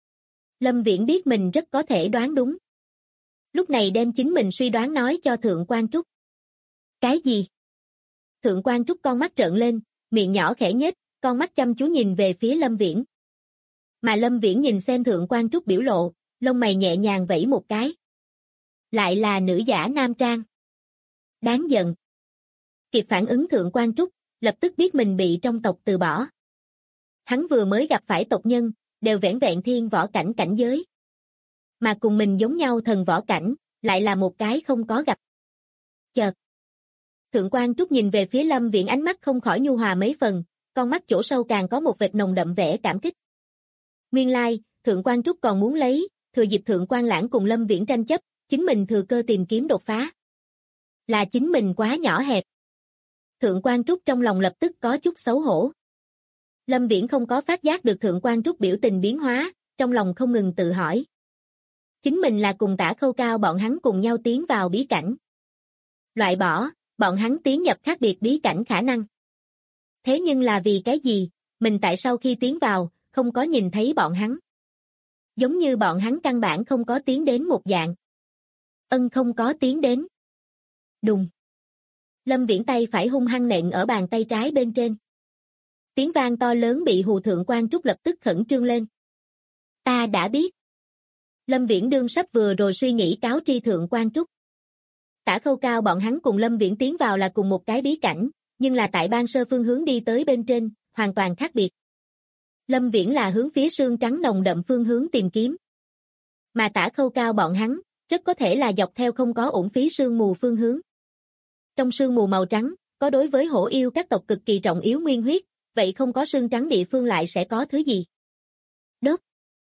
Lâm Viễn biết mình rất có thể đoán đúng. Lúc này đem chính mình suy đoán nói cho Thượng Quan Trúc. Cái gì? Thượng Quan Trúc con mắt trợn lên, miệng nhỏ khẽ nhếch, con mắt chăm chú nhìn về phía Lâm Viễn. Mà Lâm Viễn nhìn xem Thượng Quan Trúc biểu lộ, lông mày nhẹ nhàng vẫy một cái. Lại là nữ giả nam trang. Đáng giận. Kịp phản ứng Thượng Quan Trúc, lập tức biết mình bị trong tộc từ bỏ. Hắn vừa mới gặp phải tộc nhân, đều vẻn vẹn thiên võ cảnh cảnh giới. Mà cùng mình giống nhau thần võ cảnh, lại là một cái không có gặp. Chợt. Thượng Quan Trúc nhìn về phía Lâm Viễn, ánh mắt không khỏi nhu hòa mấy phần, con mắt chỗ sâu càng có một vệt nồng đậm vẻ cảm kích. Nguyên lai, Thượng Quan Trúc còn muốn thừa dịp Thượng Quan Lãng cùng Lâm Viễn tranh chấp, chính mình thừa cơ tìm kiếm đột phá. Là chính mình quá nhỏ hẹp. Thượng Quan Trúc trong lòng lập tức có chút xấu hổ. Lâm Viễn không có phát giác được Thượng Quan Trúc biểu tình biến hóa, trong lòng không ngừng tự hỏi. Chính mình là cùng Tả Khâu Cao bọn hắn cùng nhau tiến vào bí cảnh. Loại bỏ, bọn hắn tiến nhập khác biệt bí cảnh khả năng. Thế nhưng là vì cái gì, mình tại sau khi tiến vào, không có nhìn thấy bọn hắn. Giống như bọn hắn căn bản không có tiến đến một dạng. Không có tiến đến. Đùng. Lâm Viễn tay phải hung hăng nện ở bàn tay trái bên trên. Tiếng vang to lớn bị hù Thượng Quan Trúc lập tức khẩn trương lên. Ta đã biết. Lâm Viễn đương sắp vừa rồi suy nghĩ cáo tri Thượng Quan Trúc. Tả Khâu Cao bọn hắn cùng Lâm Viễn tiến vào là cùng một cái bí cảnh, nhưng là tại ban sơ phương hướng đi tới bên trên, hoàn toàn khác biệt. Lâm Viễn là hướng phía sương trắng nồng đậm phương hướng tìm kiếm. Mà Tả Khâu Cao bọn hắn, rất có thể là dọc theo không có uổng phí sương mù phương hướng. Trong sương mù màu trắng, có đối với hổ yêu các tộc cực kỳ trọng yếu nguyên huyết, vậy không có sương trắng địa phương lại sẽ có thứ gì? Đốt.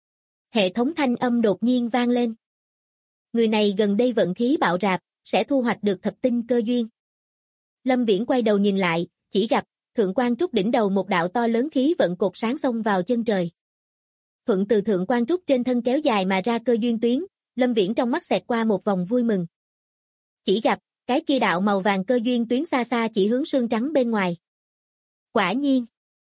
Hệ thống thanh âm đột nhiên vang lên. Người này gần đây vận khí bạo rạp, sẽ thu hoạch được thập tinh cơ duyên. Lâm Viễn quay đầu nhìn lại, chỉ gặp Thượng Quan Trúc đỉnh đầu một đạo to lớn khí vận cột sáng xông vào chân trời. Thuận từ Thượng Quan Trúc trên thân kéo dài mà ra cơ duyên tuyến, Lâm Viễn trong mắt xẹt qua một vòng vui mừng. Chỉ gặp, cái kia đạo màu vàng cơ duyên tuyến xa xa chỉ hướng sương trắng bên ngoài. Quả nhiên.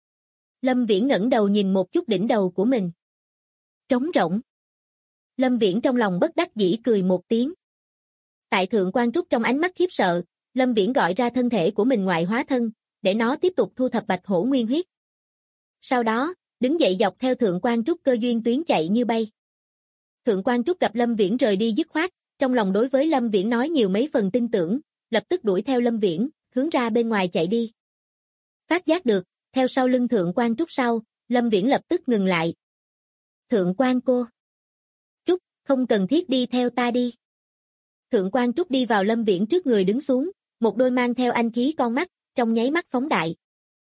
Lâm Viễn ngẩng đầu nhìn một chút đỉnh đầu của mình. Trống rỗng. Lâm Viễn trong lòng bất đắc dĩ cười một tiếng. Tại Thượng Quan Trúc trong ánh mắt khiếp sợ, Lâm Viễn gọi ra thân thể của mình ngoại hóa thân, để nó tiếp tục thu thập Bạch Hổ Nguyên Huyết. Sau đó, đứng dậy dọc theo Thượng Quan Trúc cơ duyên tuyến chạy như bay. Thượng Quan Trúc gặp Lâm Viễn rời đi dứt khoát, trong lòng đối với Lâm Viễn nói nhiều mấy phần tin tưởng, lập tức đuổi theo Lâm Viễn, hướng ra bên ngoài chạy đi. Phát giác được, theo sau lưng Thượng Quan Trúc sau, Lâm Viễn lập tức ngừng lại. Thượng Quan cô. Trúc, không cần thiết đi theo ta đi. Thượng Quan Trúc đi vào Lâm Viễn trước người đứng xuống, một đôi mang theo anh khí con mắt, trong nháy mắt phóng đại.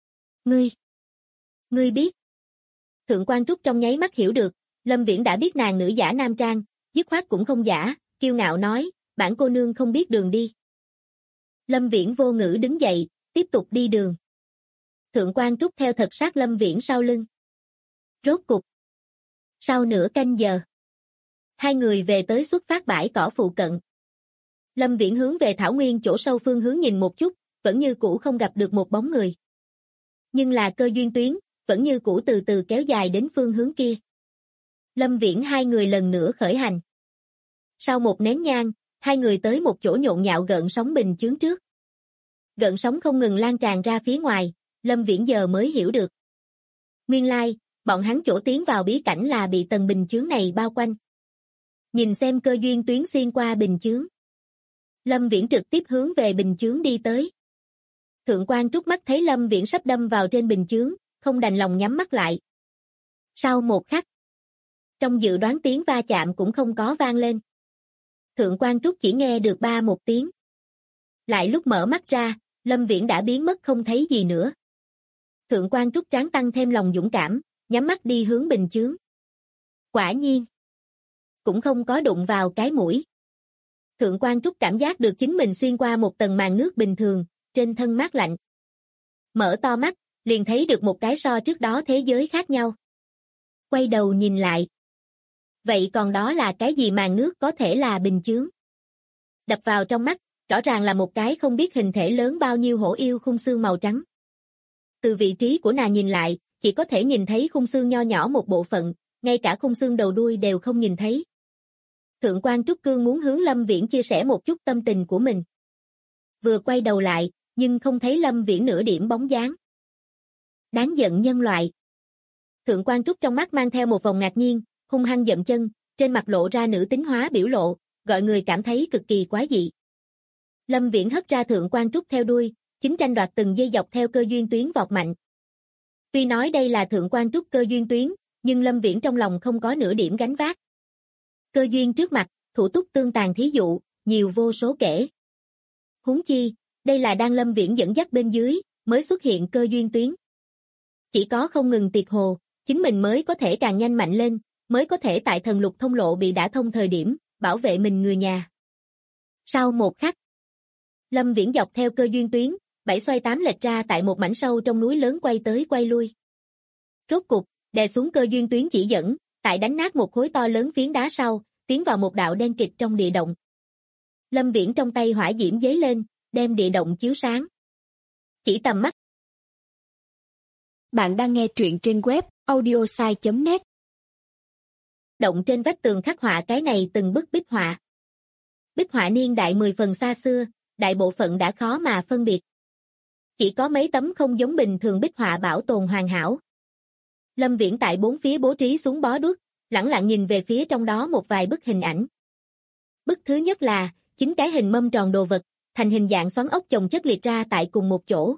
Ngươi biết. Thượng Quan Trúc trong nháy mắt hiểu được, Lâm Viễn đã biết nàng nữ giả nam trang, dứt khoát cũng không giả, kiêu ngạo nói, bản cô nương không biết đường đi. Lâm Viễn vô ngữ đứng dậy, tiếp tục đi đường. Thượng Quan Trúc theo thật sát Lâm Viễn sau lưng. Rốt cục. Sau nửa canh giờ, hai người về tới xuất phát bãi cỏ phụ cận. Lâm Viễn hướng về thảo nguyên chỗ sâu phương hướng nhìn một chút, vẫn như cũ không gặp được một bóng người. Nhưng là cơ duyên tuyến, vẫn như cũ từ từ kéo dài đến phương hướng kia. Lâm Viễn hai người lần nữa khởi hành. Sau một nén nhang, hai người tới một chỗ nhộn nhạo gợn sóng bình chướng trước. Gợn sóng không ngừng lan tràn ra phía ngoài, Lâm Viễn giờ mới hiểu được. Nguyên lai, bọn hắn chỗ tiến vào bí cảnh là bị tầng bình chướng này bao quanh. Nhìn xem cơ duyên tuyến xuyên qua bình chướng. Lâm Viễn trực tiếp hướng về bình chướng đi tới. Thượng quan Trúc mắt thấy Lâm Viễn sắp đâm vào trên bình chướng, không đành lòng nhắm mắt lại. Sau một khắc, trong dự đoán tiếng va chạm cũng không có vang lên. Thượng quan Trúc chỉ nghe được ba một tiếng. Lại lúc mở mắt ra, Lâm Viễn đã biến mất không thấy gì nữa. Thượng quan Trúc tráng tăng thêm lòng dũng cảm, nhắm mắt đi hướng bình chướng. Quả nhiên, cũng không có đụng vào cái mũi. Thượng quan Trúc cảm giác được chính mình xuyên qua một tầng màn nước bình thường, trên thân mát lạnh. Mở to mắt, liền thấy được một cái so trước đó thế giới khác nhau. Quay đầu nhìn lại. Vậy còn đó là cái gì màn nước có thể là bình chướng? Đập vào trong mắt, rõ ràng là một cái không biết hình thể lớn bao nhiêu hổ yêu khung xương màu trắng. Từ vị trí của nàng nhìn lại, chỉ có thể nhìn thấy khung xương nho nhỏ một bộ phận, ngay cả khung xương đầu đuôi đều không nhìn thấy. Thượng quan Trúc Cương muốn hướng Lâm Viễn chia sẻ một chút tâm tình của mình. Vừa quay đầu lại, nhưng không thấy Lâm Viễn nửa điểm bóng dáng. Đáng giận nhân loại. Thượng quan Trúc trong mắt mang theo một vòng ngạc nhiên, hung hăng dậm chân, trên mặt lộ ra nữ tính hóa biểu lộ, gọi người cảm thấy cực kỳ quái dị. Lâm Viễn hất ra Thượng quan Trúc theo đuôi, chính tranh đoạt từng giây dọc theo cơ duyên tuyến vọt mạnh. Tuy nói đây là Thượng quan Trúc cơ duyên tuyến, nhưng Lâm Viễn trong lòng không có nửa điểm gánh vác. Cơ duyên trước mặt, thủ túc tương tàn thí dụ, nhiều vô số kể. Huống chi, đây là đang Lâm Viễn dẫn dắt bên dưới, mới xuất hiện cơ duyên tuyến. Chỉ có không ngừng tiệt hồ, chính mình mới có thể càng nhanh mạnh lên, mới có thể tại thần lục thông lộ bị đả thông thời điểm, bảo vệ mình người nhà. Sau một khắc, Lâm Viễn dọc theo cơ duyên tuyến, 7 xoay 8 lệch ra tại một mảnh sâu trong núi lớn quay tới quay lui. Rốt cục, đè xuống cơ duyên tuyến chỉ dẫn, tại đánh nát một khối to lớn phiến đá sau, tiến vào một đạo đen kịt trong địa động. Lâm Viễn trong tay hỏa diễm giấy lên, đem địa động chiếu sáng. Chỉ tầm mắt. Bạn đang nghe truyện trên web audiosai.net. Động trên vách tường khắc họa cái này từng bức bích họa. Bích họa niên đại 10 phần xa xưa, đại bộ phận đã khó mà phân biệt. Chỉ có mấy tấm không giống bình thường bích họa bảo tồn hoàn hảo. Lâm Viễn tại bốn phía bố trí xuống bó đuốc, lẳng lặng nhìn về phía trong đó một vài bức hình ảnh. Bức thứ nhất là, 9 cái hình mâm tròn đồ vật, thành hình dạng xoắn ốc chồng chất liệt ra tại cùng một chỗ.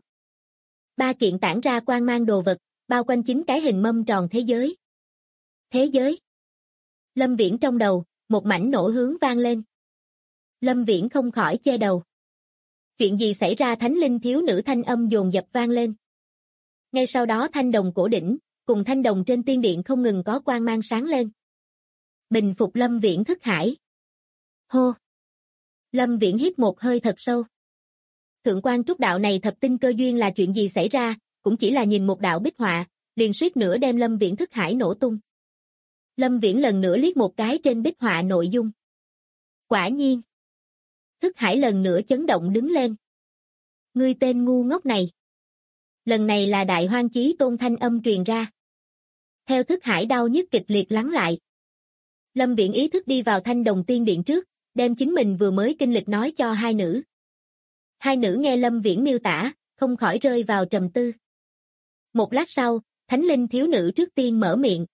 3 kiện tản ra quang mang đồ vật, bao quanh 9 cái hình mâm tròn thế giới. Thế giới. Lâm Viễn trong đầu, một mảnh nổ hướng vang lên. Lâm Viễn không khỏi che đầu. Chuyện gì xảy ra? Thánh linh thiếu nữ thanh âm dồn dập vang lên. Ngay sau đó thanh đồng cổ đỉnh, cùng thanh đồng trên tiên điện không ngừng có quang mang sáng lên. Bình phục Lâm Viễn thức hải. Hô! Lâm Viễn hít một hơi thật sâu. Thượng quan Trúc đạo này thập tinh cơ duyên là chuyện gì xảy ra, cũng chỉ là nhìn một đạo bích họa, liền suýt nữa đem Lâm Viễn thức hải nổ tung. Lâm Viễn lần nữa liếc một cái trên bích họa nội dung. Quả nhiên. Thức hải lần nữa chấn động đứng lên. Ngươi tên ngu ngốc này. Lần này là Đại Hoang Chí Tôn thanh âm truyền ra. Theo thức hải đau nhức kịch liệt lắng lại. Lâm Viễn ý thức đi vào thanh đồng tiên điện trước, đem chính mình vừa mới kinh lịch nói cho hai nữ. Hai nữ nghe Lâm Viễn miêu tả, không khỏi rơi vào trầm tư. Một lát sau, thánh linh thiếu nữ trước tiên mở miệng.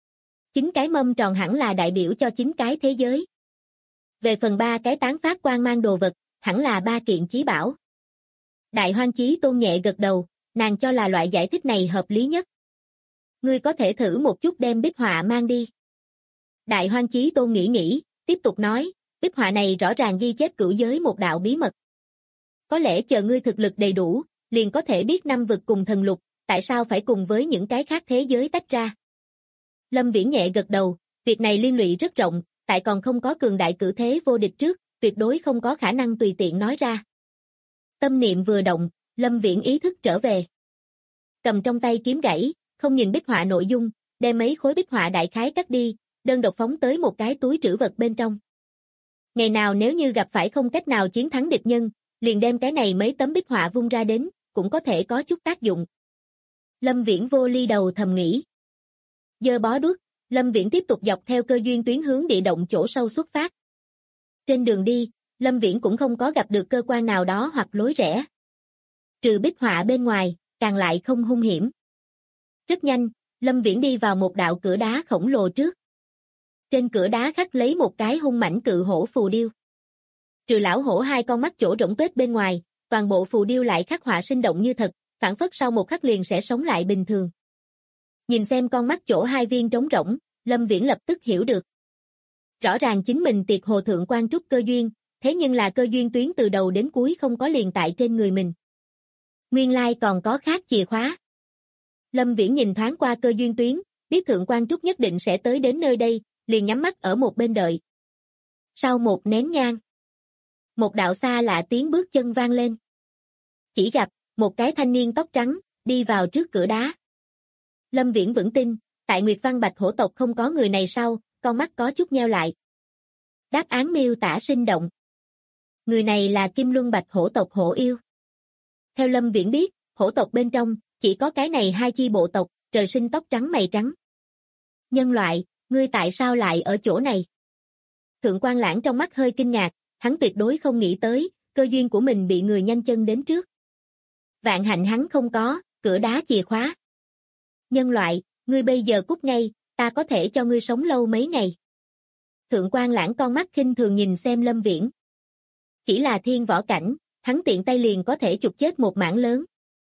9 cái mâm tròn hẳn là đại biểu cho 9 cái thế giới. Về phần 3 cái tán phát quang mang đồ vật, hẳn là 3 kiện chí bảo. Đại Hoang Chí Tôn nhẹ gật đầu, nàng cho là loại giải thích này hợp lý nhất. Ngươi có thể thử một chút đem bích họa mang đi. Đại Hoang Chí Tôn nghĩ, tiếp tục nói, bích họa này rõ ràng ghi chép cửu giới một đạo bí mật. Có lẽ chờ ngươi thực lực đầy đủ, liền có thể biết năm vực cùng thần lục, tại sao phải cùng với những cái khác thế giới tách ra. Lâm Viễn nhẹ gật đầu, việc này liên lụy rất rộng, tại còn không có cường đại cử thế vô địch trước, tuyệt đối không có khả năng tùy tiện nói ra. Tâm niệm vừa động, Lâm Viễn ý thức trở về. Cầm trong tay kiếm gãy, không nhìn bích họa nội dung, đem mấy khối bích họa đại khái cắt đi, đơn độc phóng tới một cái túi trữ vật bên trong. Ngày nào nếu như gặp phải không cách nào chiến thắng địch nhân, liền đem cái này mấy tấm bích họa vung ra đến, cũng có thể có chút tác dụng. Lâm Viễn vô ly đầu thầm nghĩ. Giơ bó đuốc, Lâm Viễn tiếp tục dọc theo cơ duyên tuyến hướng địa động chỗ sâu xuất phát. Trên đường đi, Lâm Viễn cũng không có gặp được cơ quan nào đó hoặc lối rẽ. Trừ bích họa bên ngoài, càng lại không hung hiểm. Rất nhanh, Lâm Viễn đi vào một đạo cửa đá khổng lồ trước. Trên cửa đá khắc lấy một cái hung mãnh cự hổ phù điêu. Trừ lão hổ hai con mắt chỗ rỗng tuếch bên ngoài, toàn bộ phù điêu lại khắc họa sinh động như thật, phảng phất sau một khắc liền sẽ sống lại bình thường. Nhìn xem con mắt chỗ hai viên trống rỗng, Lâm Viễn lập tức hiểu được. Rõ ràng chính mình tiệt hồ thượng quan trúc cơ duyên, thế nhưng là cơ duyên tuyến từ đầu đến cuối không có liền tại trên người mình. Nguyên lai còn có khác chìa khóa. Lâm Viễn nhìn thoáng qua cơ duyên tuyến, biết thượng quan trúc nhất định sẽ tới đến nơi đây, liền nhắm mắt ở một bên đợi. Sau một nén nhang, một đạo xa lạ tiếng bước chân vang lên. Chỉ gặp một cái thanh niên tóc trắng đi vào trước cửa đá. Lâm Viễn vững tin, tại Nguyệt Văn Bạch hổ tộc không có người này sau, con mắt có chút nheo lại. Đáp án miêu tả sinh động. Người này là Kim Luân Bạch hổ tộc hổ yêu. Theo Lâm Viễn biết, hổ tộc bên trong chỉ có cái này hai chi bộ tộc, trời sinh tóc trắng mày trắng. Nhân loại, ngươi tại sao lại ở chỗ này? Thượng quan Lãng trong mắt hơi kinh ngạc, hắn tuyệt đối không nghĩ tới, cơ duyên của mình bị người nhanh chân đến trước. Vạn hạnh hắn không có, cửa đá chìa khóa. Nhân loại, ngươi bây giờ cút ngay, ta có thể cho ngươi sống lâu mấy ngày. Thượng quan Lãng con mắt khinh thường nhìn xem Lâm Viễn. Chỉ là thiên võ cảnh, hắn tiện tay liền có thể chụp chết một mảng lớn.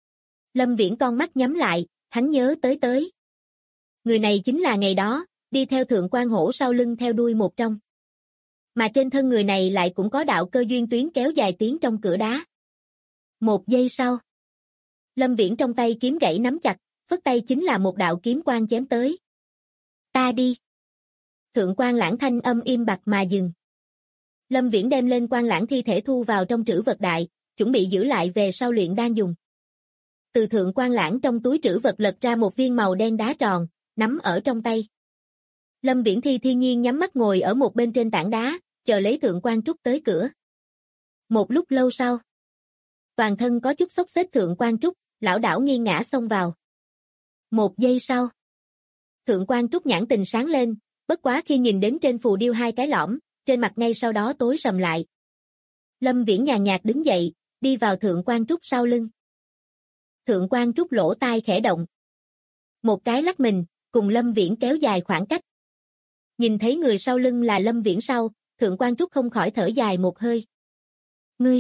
Lâm Viễn con mắt nhắm lại, hắn nhớ tới. Người này chính là ngày đó, đi theo thượng quan hổ sau lưng theo đuôi một trong. Mà trên thân người này lại cũng có đạo cơ duyên tuyến kéo dài tiến trong cửa đá. Một giây sau, Lâm Viễn trong tay kiếm gãy nắm chặt, phất tay chính là một đạo kiếm quang chém tới. Ta đi. Thượng quan Lãng thanh âm im bặt mà dừng. Lâm Viễn đem lên quan Lãng thi thể thu vào trong trữ vật đại, chuẩn bị giữ lại về sau luyện đan dùng. Từ thượng quan Lãng trong túi trữ vật lật ra một viên màu đen đá tròn, nắm ở trong tay. Lâm Viễn thiên nhiên nhắm mắt ngồi ở một bên trên tảng đá, chờ lấy thượng quan trúc tới cửa. Một lúc lâu sau, toàn thân có chút xốc xếch thượng quan trúc, lảo đảo nghiêng ngã xông vào. Một giây sau, thượng quan trúc nhãn tình sáng lên, bất quá khi nhìn đến trên phù điêu hai cái lõm, trên mặt ngay sau đó tối sầm lại. Lâm Viễn nhàn nhạt đứng dậy, đi vào thượng quan trúc sau lưng. Thượng quan trúc lỗ tai khẽ động. Một cái lắc mình, cùng Lâm Viễn kéo dài khoảng cách. Nhìn thấy người sau lưng là Lâm Viễn sau, thượng quan trúc không khỏi thở dài một hơi. Ngươi!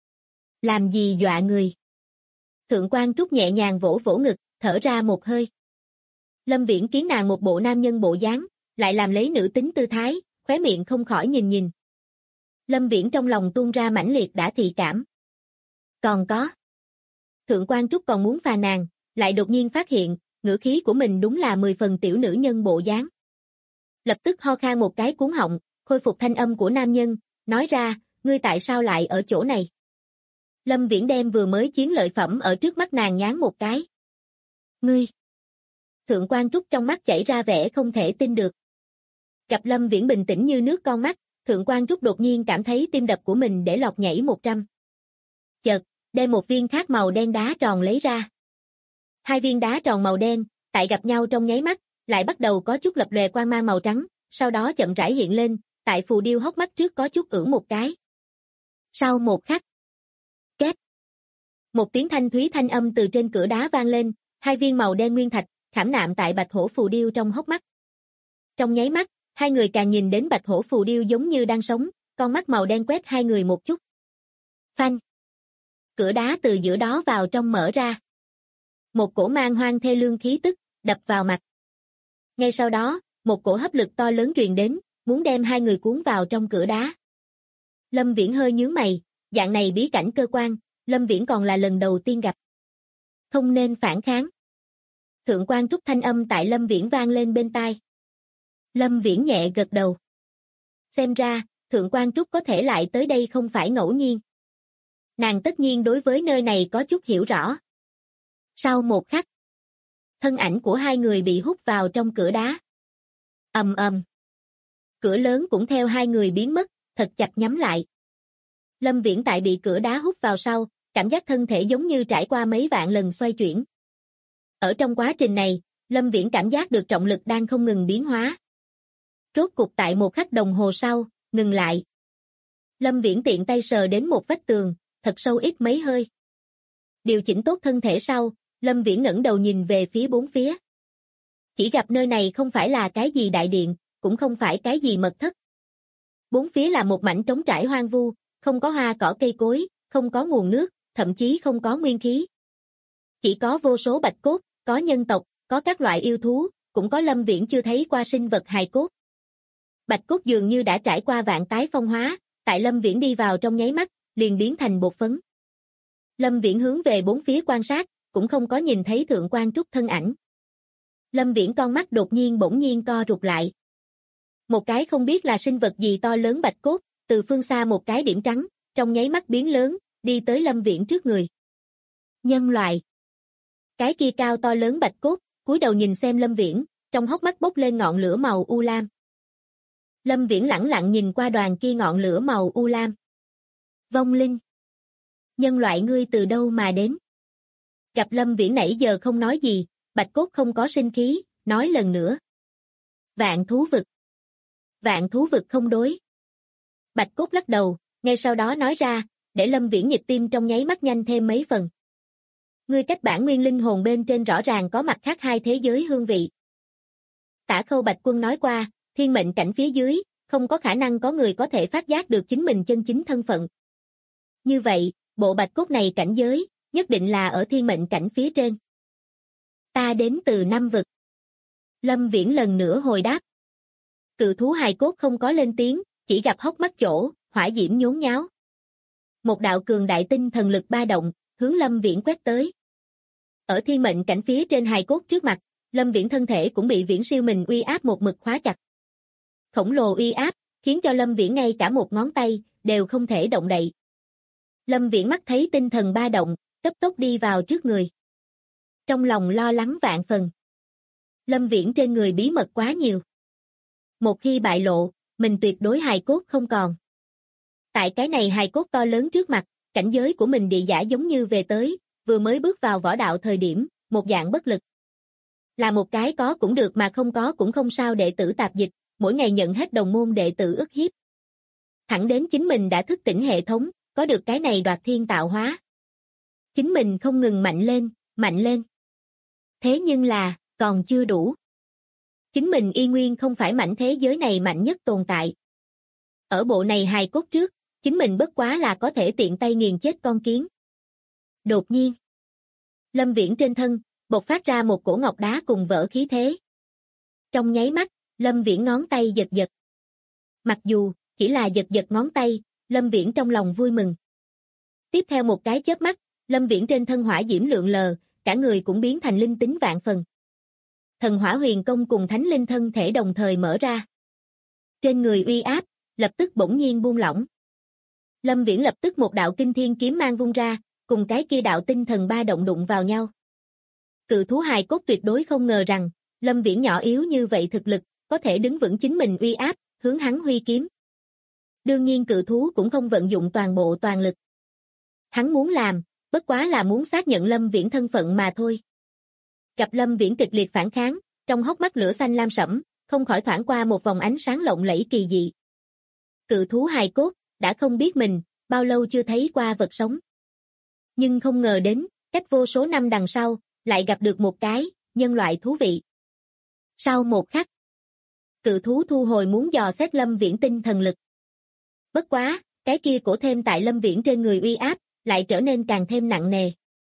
Làm gì dọa người? Thượng quan trúc nhẹ nhàng vỗ vỗ ngực, thở ra một hơi. Lâm Viễn kiến nàng một bộ nam nhân bộ dáng, lại làm lấy nữ tính tư thái, khóe miệng không khỏi nhìn. Lâm Viễn trong lòng tuôn ra mãnh liệt đã thị cảm. Còn có. Thượng quan trúc còn muốn phà nàng, lại đột nhiên phát hiện, ngữ khí của mình đúng là 10 phần tiểu nữ nhân bộ dáng. Lập tức ho khan một cái cuốn họng, khôi phục thanh âm của nam nhân, nói ra, ngươi tại sao lại ở chỗ này? Lâm Viễn đem vừa mới chiến lợi phẩm ở trước mắt nàng nhán một cái. Ngươi! Thượng quan trúc trong mắt chảy ra vẻ không thể tin được. Gặp Lâm Viễn bình tĩnh như nước con mắt, thượng quan trúc đột nhiên cảm thấy tim đập của mình để lọt nhảy 100. Chợt, đem một viên khác màu đen đá tròn lấy ra. Hai viên đá tròn màu đen, tại gặp nhau trong nháy mắt, lại bắt đầu có chút lập lòe quang mang màu trắng, sau đó chậm rãi hiện lên, tại phù điêu hốc mắt trước có chút ưỡn một cái. Sau một khắc, két. Một tiếng thanh thúy thanh âm từ trên cửa đá vang lên, hai viên màu đen nguyên thạch, khảm nạm tại bạch hổ phù điêu trong hốc mắt. Trong nháy mắt, hai người càng nhìn đến bạch hổ phù điêu giống như đang sống, con mắt màu đen quét hai người một chút. Phanh. Cửa đá từ giữa đó vào trong mở ra. Một cổ mang hoang thê lương khí tức, đập vào mặt. Ngay sau đó, một cổ hấp lực to lớn truyền đến, muốn đem hai người cuốn vào trong cửa đá. Lâm Viễn hơi nhướng mày, dạng này bí cảnh cơ quan, Lâm Viễn còn là lần đầu tiên gặp. Không nên phản kháng. Thượng quan trúc thanh âm tại Lâm Viễn vang lên bên tai. Lâm Viễn nhẹ gật đầu. Xem ra, thượng quan trúc có thể lại tới đây không phải ngẫu nhiên. Nàng tất nhiên đối với nơi này có chút hiểu rõ. Sau một khắc, thân ảnh của hai người bị hút vào trong cửa đá. Ầm ầm. Cửa lớn cũng theo hai người biến mất, thật chặt nhắm lại. Lâm Viễn tại bị cửa đá hút vào sau, cảm giác thân thể giống như trải qua mấy vạn lần xoay chuyển. Ở trong quá trình này, Lâm Viễn cảm giác được trọng lực đang không ngừng biến hóa. Rốt cục tại một khắc đồng hồ sau, ngừng lại. Lâm Viễn tiện tay sờ đến một vách tường, thật sâu ít mấy hơi. Điều chỉnh tốt thân thể sau, Lâm Viễn ngẩng đầu nhìn về phía bốn phía. Chỉ gặp nơi này không phải là cái gì đại điện, cũng không phải cái gì mật thất. Bốn phía là một mảnh trống trải hoang vu, không có hoa cỏ cây cối, không có nguồn nước, thậm chí không có nguyên khí. Chỉ có vô số bạch cốt, có nhân tộc, có các loại yêu thú, cũng có Lâm Viễn chưa thấy qua sinh vật hài cốt. Bạch cốt dường như đã trải qua vạn tái phong hóa, tại Lâm Viễn đi vào trong nháy mắt, liền biến thành bột phấn. Lâm Viễn hướng về bốn phía quan sát, cũng không có nhìn thấy Thượng Quan Trúc thân ảnh. Lâm Viễn con mắt đột nhiên bỗng nhiên co rụt lại. Một cái không biết là sinh vật gì to lớn bạch cốt, từ phương xa một cái điểm trắng, trong nháy mắt biến lớn, đi tới Lâm Viễn trước người. Nhân loại. Cái kia cao to lớn bạch cốt, cúi đầu nhìn xem Lâm Viễn, trong hốc mắt bốc lên ngọn lửa màu u lam. Lâm Viễn lẳng lặng nhìn qua đoàn kia ngọn lửa màu u lam. Vong linh. Nhân loại ngươi từ đâu mà đến? Gặp Lâm Viễn nãy giờ không nói gì, bạch cốt không có sinh khí, nói lần nữa. Vạn thú vực. Vạn thú vực không đối. Bạch cốt lắc đầu, ngay sau đó nói ra, để Lâm Viễn nhịp tim trong nháy mắt nhanh thêm mấy phần. Ngươi cách bản nguyên linh hồn bên trên rõ ràng có mặt khác hai thế giới hương vị. Tả Khâu Bạch Quân nói qua, thiên mệnh cảnh phía dưới, không có khả năng có người có thể phát giác được chính mình chân chính thân phận. Như vậy, bộ bạch cốt này cảnh giới, nhất định là ở thiên mệnh cảnh phía trên. Ta đến từ Năm vực. Lâm Viễn lần nữa hồi đáp. Cự thú hài cốt không có lên tiếng, chỉ gặp hốc mắt chỗ, hỏa diễm nhốn nháo. Một đạo cường đại tinh thần lực ba động, hướng Lâm Viễn quét tới. Ở thiên mệnh cảnh phía trên hài cốt trước mặt, Lâm Viễn thân thể cũng bị viễn siêu mình uy áp một mực khóa chặt. Khổng lồ uy áp, khiến cho Lâm Viễn ngay cả một ngón tay, đều không thể động đậy. Lâm Viễn mắt thấy tinh thần ba động, cấp tốc đi vào trước người. Trong lòng lo lắng vạn phần. Lâm Viễn trên người bí mật quá nhiều. Một khi bại lộ, mình tuyệt đối hài cốt không còn. Tại cái này hài cốt to lớn trước mặt, cảnh giới của mình địa giả giống như về tới, vừa mới bước vào võ đạo thời điểm, một dạng bất lực. Là một cái có cũng được mà không có cũng không sao đệ tử tạp dịch, mỗi ngày nhận hết đồng môn đệ tử ức hiếp. Thẳng đến chính mình đã thức tỉnh hệ thống, có được cái này đoạt thiên tạo hóa. Chính mình không ngừng mạnh lên, mạnh lên. Thế nhưng là, còn chưa đủ. Chính mình y nguyên không phải mảnh thế giới này mạnh nhất tồn tại. Ở bộ này hài cốt trước, chính mình bất quá là có thể tiện tay nghiền chết con kiến. Đột nhiên, Lâm Viễn trên thân, bộc phát ra một cổ ngọc đá cùng vỡ khí thế. Trong nháy mắt, Lâm Viễn ngón tay giật giật. Mặc dù, chỉ là giật giật ngón tay, Lâm Viễn trong lòng vui mừng. Tiếp theo một cái chớp mắt, Lâm Viễn trên thân hỏa diễm lượn lờ, cả người cũng biến thành linh tính vạn phần. Thần hỏa huyền công cùng thánh linh thân thể đồng thời mở ra. Trên người uy áp, lập tức bỗng nhiên buông lỏng. Lâm Viễn lập tức một đạo kinh thiên kiếm mang vung ra, cùng cái kia đạo tinh thần ba động đụng vào nhau. Cự thú hài cốt tuyệt đối không ngờ rằng, Lâm Viễn nhỏ yếu như vậy thực lực, có thể đứng vững chính mình uy áp, hướng hắn huy kiếm. Đương nhiên cự thú cũng không vận dụng toàn bộ toàn lực. Hắn muốn làm, bất quá là muốn xác nhận Lâm Viễn thân phận mà thôi. Gặp Lâm Viễn kịch liệt phản kháng, trong hốc mắt lửa xanh lam sẫm, không khỏi thoảng qua một vòng ánh sáng lộng lẫy kỳ dị. Cự thú hài cốt, đã không biết mình, bao lâu chưa thấy qua vật sống. Nhưng không ngờ đến, cách vô số năm đằng sau, lại gặp được một cái, nhân loại thú vị. Sau một khắc, cự thú thu hồi muốn dò xét Lâm Viễn tinh thần lực. Bất quá, cái kia cổ thêm tại Lâm Viễn trên người uy áp, lại trở nên càng thêm nặng nề.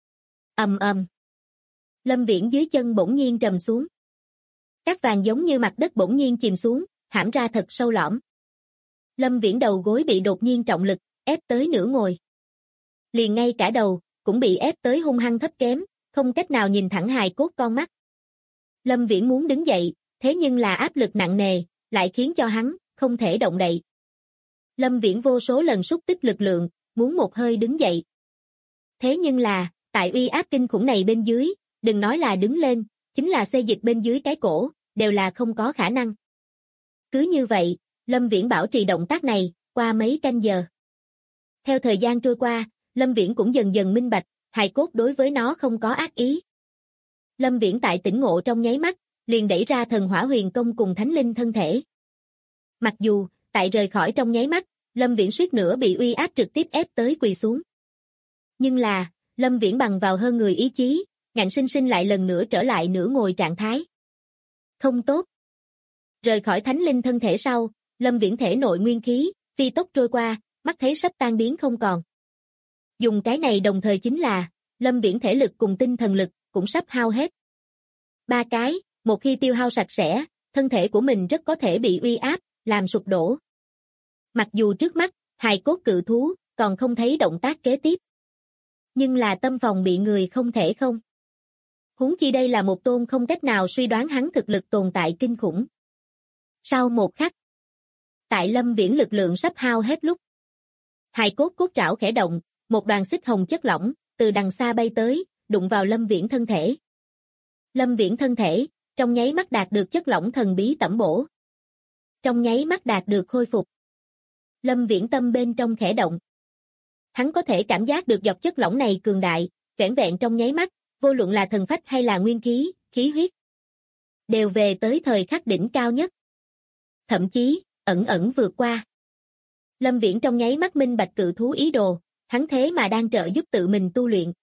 Ầm ầm. Lâm Viễn dưới chân bỗng nhiên trầm xuống. Cát vàng giống như mặt đất bỗng nhiên chìm xuống, hãm ra thật sâu lõm. Lâm Viễn đầu gối bị đột nhiên trọng lực, ép tới nửa ngồi. Liền ngay cả đầu, cũng bị ép tới hung hăng thấp kém, không cách nào nhìn thẳng hài cốt con mắt. Lâm Viễn muốn đứng dậy, thế nhưng là áp lực nặng nề, lại khiến cho hắn, không thể động đậy. Lâm Viễn vô số lần xúc tích lực lượng, muốn một hơi đứng dậy. Thế nhưng là, tại uy áp kinh khủng này bên dưới, đừng nói là đứng lên, chính là xê dịch bên dưới cái cổ, đều là không có khả năng. Cứ như vậy, Lâm Viễn bảo trì động tác này, qua mấy canh giờ. Theo thời gian trôi qua, Lâm Viễn cũng dần dần minh bạch, hài cốt đối với nó không có ác ý. Lâm Viễn tại tỉnh ngộ trong nháy mắt, liền đẩy ra thần hỏa huyền công cùng thánh linh thân thể. Mặc dù, tại rời khỏi trong nháy mắt, Lâm Viễn suýt nữa bị uy áp trực tiếp ép tới quỳ xuống. Nhưng là, Lâm Viễn bằng vào hơn người ý chí, ngạnh sinh sinh lại lần nữa trở lại nửa ngồi trạng thái. Không tốt. Rời khỏi thánh linh thân thể sau, Lâm Viễn thể nội nguyên khí, phi tốc trôi qua, mắt thấy sắp tan biến không còn. Dùng cái này đồng thời chính là, Lâm Viễn thể lực cùng tinh thần lực, cũng sắp hao hết. Ba cái, một khi tiêu hao sạch sẽ, thân thể của mình rất có thể bị uy áp, làm sụp đổ. Mặc dù trước mắt, hài cốt cự thú, còn không thấy động tác kế tiếp. Nhưng là tâm phòng bị người không thể không. Huống chi đây là một tôn không cách nào suy đoán hắn thực lực tồn tại kinh khủng. Sau một khắc, tại Lâm Viễn lực lượng sắp hao hết lúc, hài cốt cốt trảo khẽ động, một đoàn xích hồng chất lỏng, từ đằng xa bay tới, đụng vào Lâm Viễn thân thể. Lâm Viễn thân thể, trong nháy mắt đạt được chất lỏng thần bí tẩm bổ. Trong nháy mắt đạt được khôi phục. Lâm Viễn tâm bên trong khẽ động. Hắn có thể cảm giác được dọc chất lỏng này cường đại, vẻn vẹn trong nháy mắt, vô luận là thần phách hay là nguyên khí, khí huyết, đều về tới thời khắc đỉnh cao nhất. Thậm chí, ẩn ẩn vượt qua. Lâm Viễn trong nháy mắt minh bạch cự thú ý đồ, hắn thế mà đang trợ giúp tự mình tu luyện.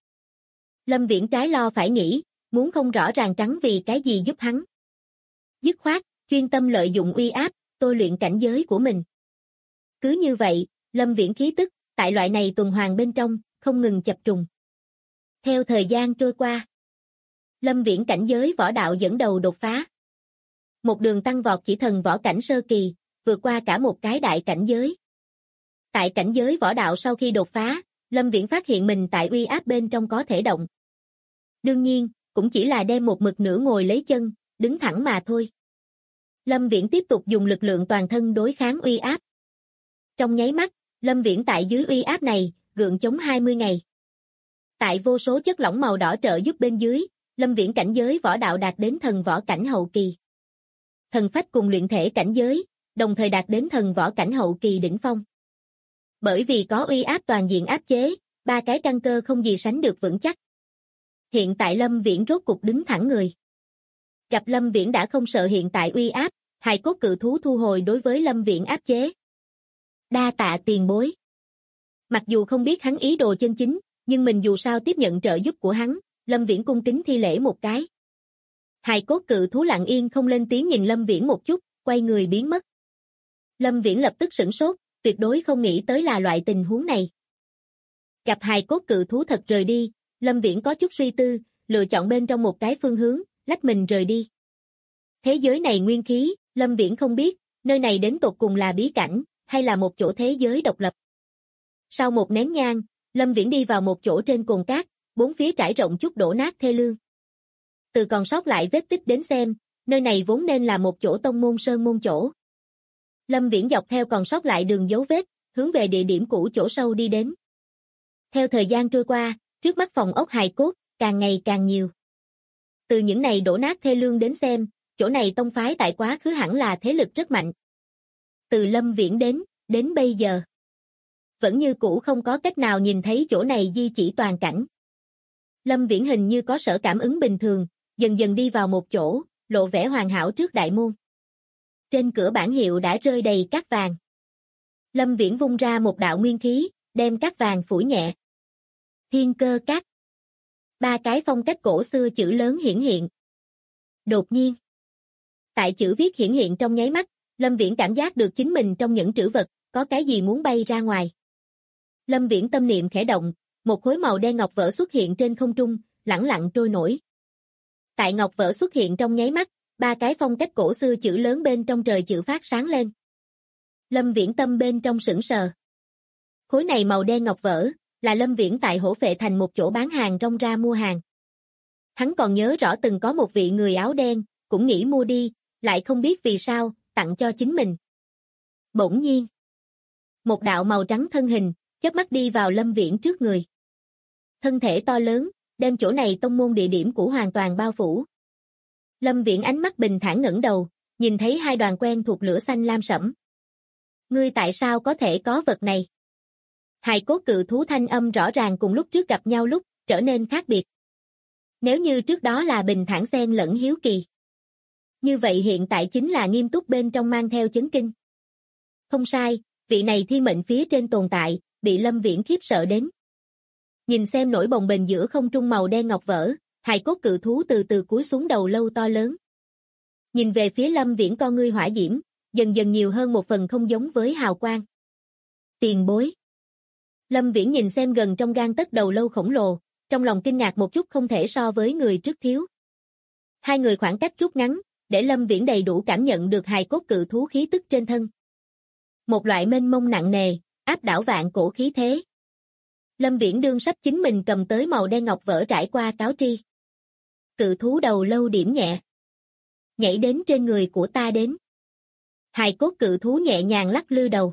Lâm Viễn trái lo phải nghĩ, muốn không rõ ràng trắng vì cái gì giúp hắn. Dứt khoát, chuyên tâm lợi dụng uy áp, tôi luyện cảnh giới của mình. Cứ như vậy, Lâm Viễn khí tức, tại loại này tuần hoàn bên trong, không ngừng chập trùng. Theo thời gian trôi qua, Lâm Viễn cảnh giới võ đạo dẫn đầu đột phá. Một đường tăng vọt chỉ thần võ cảnh sơ kỳ, vượt qua cả một cái đại cảnh giới. Tại cảnh giới võ đạo sau khi đột phá, Lâm Viễn phát hiện mình tại uy áp bên trong có thể động. Đương nhiên, cũng chỉ là đem một mực nửa ngồi lấy chân, đứng thẳng mà thôi. Lâm Viễn tiếp tục dùng lực lượng toàn thân đối kháng uy áp. Trong nháy mắt, Lâm Viễn tại dưới uy áp này, gượng chống 20 ngày. Tại vô số chất lỏng màu đỏ trợ giúp bên dưới, Lâm Viễn cảnh giới võ đạo đạt đến thần võ cảnh hậu kỳ. Thần phách cùng luyện thể cảnh giới, đồng thời đạt đến thần võ cảnh hậu kỳ đỉnh phong. Bởi vì có uy áp toàn diện áp chế, ba cái căn cơ không gì sánh được vững chắc. Hiện tại Lâm Viễn rốt cục đứng thẳng người. Gặp Lâm Viễn đã không sợ hiện tại uy áp, hài cốt cự thú thu hồi đối với Lâm Viễn áp chế. Đa tạ tiền bối. Mặc dù không biết hắn ý đồ chân chính, nhưng mình dù sao tiếp nhận trợ giúp của hắn, Lâm Viễn cung kính thi lễ một cái. Hài cốt cự thú lặng yên không lên tiếng nhìn Lâm Viễn một chút, quay người biến mất. Lâm Viễn lập tức sửng sốt, tuyệt đối không nghĩ tới là loại tình huống này. Gặp hài cốt cự thú thật rời đi, Lâm Viễn có chút suy tư, lựa chọn bên trong một cái phương hướng, lách mình rời đi. Thế giới này nguyên khí, Lâm Viễn không biết, nơi này đến tột cùng là bí cảnh, hay là một chỗ thế giới độc lập. Sau một nén nhang, Lâm Viễn đi vào một chỗ trên cồn cát, bốn phía trải rộng chút đổ nát thê lương. Từ còn sót lại vết tích đến xem, nơi này vốn nên là một chỗ tông môn sơn môn chỗ. Lâm Viễn dọc theo còn sót lại đường dấu vết, hướng về địa điểm cũ chỗ sâu đi đến. Theo thời gian trôi qua, trước mắt phòng ốc hài cốt, càng ngày càng nhiều. Từ những này đổ nát thê lương đến xem, chỗ này tông phái tại quá khứ hẳn là thế lực rất mạnh. Từ Lâm Viễn đến bây giờ, vẫn như cũ không có cách nào nhìn thấy chỗ này di chỉ toàn cảnh. Lâm Viễn hình như có sở cảm ứng bình thường, dần dần đi vào một chỗ, lộ vẻ hoàn hảo trước đại môn. Trên cửa bảng hiệu đã rơi đầy cát vàng. Lâm Viễn vung ra một đạo nguyên khí, đem cát vàng phủi nhẹ. Thiên cơ cát. Ba cái phong cách cổ xưa chữ lớn hiển hiện. Đột nhiên, tại chữ viết hiển hiện trong nháy mắt, Lâm Viễn cảm giác được chính mình trong những trữ vật, có cái gì muốn bay ra ngoài. Lâm Viễn tâm niệm khẽ động, một khối màu đen ngọc vỡ xuất hiện trên không trung, lẳng lặng trôi nổi. Tại ngọc vỡ xuất hiện trong nháy mắt, ba cái phong cách cổ xưa chữ lớn bên trong trời chữ phát sáng lên. Lâm Viễn tâm bên trong sững sờ. Khối này màu đen ngọc vỡ, là Lâm Viễn tại Hổ Phệ Thành một chỗ bán hàng rong ra mua hàng. Hắn còn nhớ rõ từng có một vị người áo đen, cũng nghĩ mua đi, lại không biết vì sao, tặng cho chính mình. Bỗng nhiên, một đạo màu trắng thân hình, chớp mắt đi vào Lâm Viễn trước người. Thân thể to lớn, đem chỗ này tông môn địa điểm của hoàn toàn bao phủ. Lâm Viễn ánh mắt bình thản ngẩng đầu, nhìn thấy hai đoàn quen thuộc lửa xanh lam sẫm. Ngươi tại sao có thể có vật này? Hài cốt cự thú thanh âm rõ ràng cùng lúc trước gặp nhau lúc, trở nên khác biệt. Nếu như trước đó là bình thản xen lẫn hiếu kỳ. Như vậy hiện tại chính là nghiêm túc bên trong mang theo chấn kinh. Không sai, vị này thiên mệnh phía trên tồn tại, bị Lâm Viễn khiếp sợ đến. Nhìn xem nổi bồng bềnh giữa không trung màu đen ngọc vỡ, hài cốt cự thú từ từ cúi xuống đầu lâu to lớn. Nhìn về phía Lâm Viễn con ngươi hỏa diễm, dần dần nhiều hơn một phần không giống với hào quang. Tiền bối. Lâm Viễn nhìn xem gần trong gang tấc đầu lâu khổng lồ, trong lòng kinh ngạc một chút không thể so với người trước thiếu. Hai người khoảng cách rút ngắn, để Lâm Viễn đầy đủ cảm nhận được hài cốt cự thú khí tức trên thân. Một loại mênh mông nặng nề, áp đảo vạn cổ khí thế. Lâm Viễn đương sắp chính mình cầm tới màu đen ngọc vỡ trải qua cáo tri. Cự thú đầu lâu điểm nhẹ. Nhảy đến trên người của ta đến. Hài cốt cự thú nhẹ nhàng lắc lư đầu.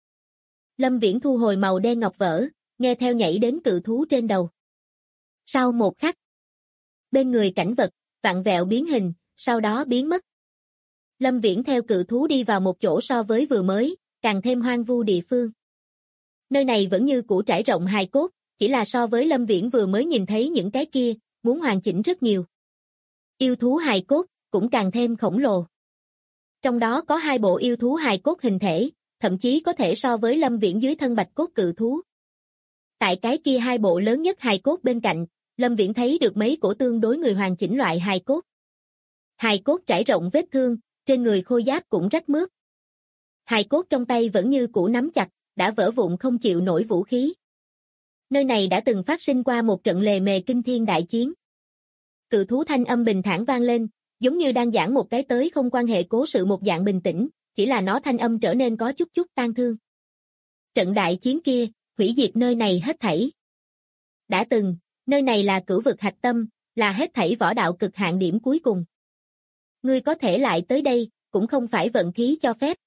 Lâm Viễn thu hồi màu đen ngọc vỡ, nghe theo nhảy đến cự thú trên đầu. Sau một khắc, bên người cảnh vật, vặn vẹo biến hình, sau đó biến mất. Lâm Viễn theo cự thú đi vào một chỗ so với vừa mới, càng thêm hoang vu địa phương. Nơi này vẫn như cũ trải rộng hài cốt, chỉ là so với Lâm Viễn vừa mới nhìn thấy những cái kia, muốn hoàn chỉnh rất nhiều. Yêu thú hài cốt, cũng càng thêm khổng lồ. Trong đó có 2 bộ yêu thú hài cốt hình thể, thậm chí có thể so với Lâm Viễn dưới thân bạch cốt cự thú. Tại cái kia 2 bộ lớn nhất hài cốt bên cạnh, Lâm Viễn thấy được mấy cổ tương đối người hoàn chỉnh loại hài cốt. Hài cốt trải rộng vết thương, trên người khôi giáp cũng rách mướp. Hài cốt trong tay vẫn như cũ nắm chặt, đã vỡ vụn không chịu nổi vũ khí. Nơi này đã từng phát sinh qua một trận lề mề kinh thiên đại chiến. Cự thú thanh âm bình thản vang lên, giống như đang giảng một cái tới không quan hệ cố sự một dạng bình tĩnh, chỉ là nó thanh âm trở nên có chút chút tang thương. Trận đại chiến kia, hủy diệt nơi này hết thảy. Đã từng, nơi này là cửu vực hạch tâm, là hết thảy võ đạo cực hạn điểm cuối cùng. Ngươi có thể lại tới đây, cũng không phải vận khí cho phép.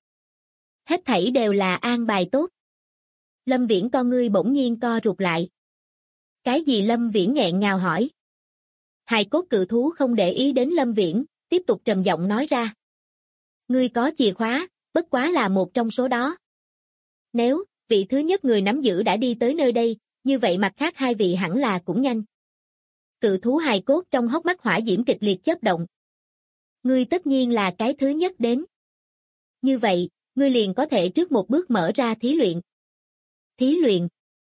Hết thảy đều là an bài tốt. Lâm Viễn con ngươi bỗng nhiên co rụt lại. Cái gì? Lâm Viễn nghẹn ngào hỏi. Hài cốt cự thú không để ý đến Lâm Viễn, tiếp tục trầm giọng nói ra. Ngươi có chìa khóa, bất quá là một trong số đó. Nếu, vị thứ nhất người nắm giữ đã đi tới nơi đây, như vậy mặt khác 2 vị hẳn là cũng nhanh. Cự thú hài cốt trong hốc mắt hỏa diễm kịch liệt chớp động. Ngươi tất nhiên là cái thứ nhất đến. Như vậy, ngươi liền có thể trước một bước mở ra thí luyện. Thí luyện.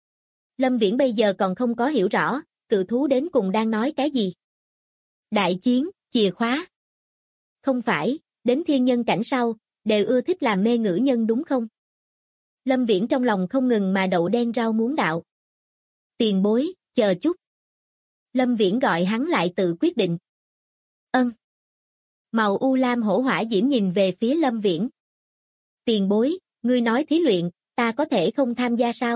Lâm Viễn bây giờ còn không có hiểu rõ, cự thú đến cùng đang nói cái gì. Đại chiến, chìa khóa. Không phải, đến thiên nhân cảnh sau, đều ưa thích làm mê ngữ nhân đúng không? Lâm Viễn trong lòng không ngừng mà đậu đen rau muống đạo. Tiền bối, chờ chút. Lâm Viễn gọi hắn lại tự quyết định. Ân. Màu u lam hổ hỏa diễm nhìn về phía Lâm Viễn. Tiền bối, ngươi nói thí luyện, ta có thể không tham gia sao?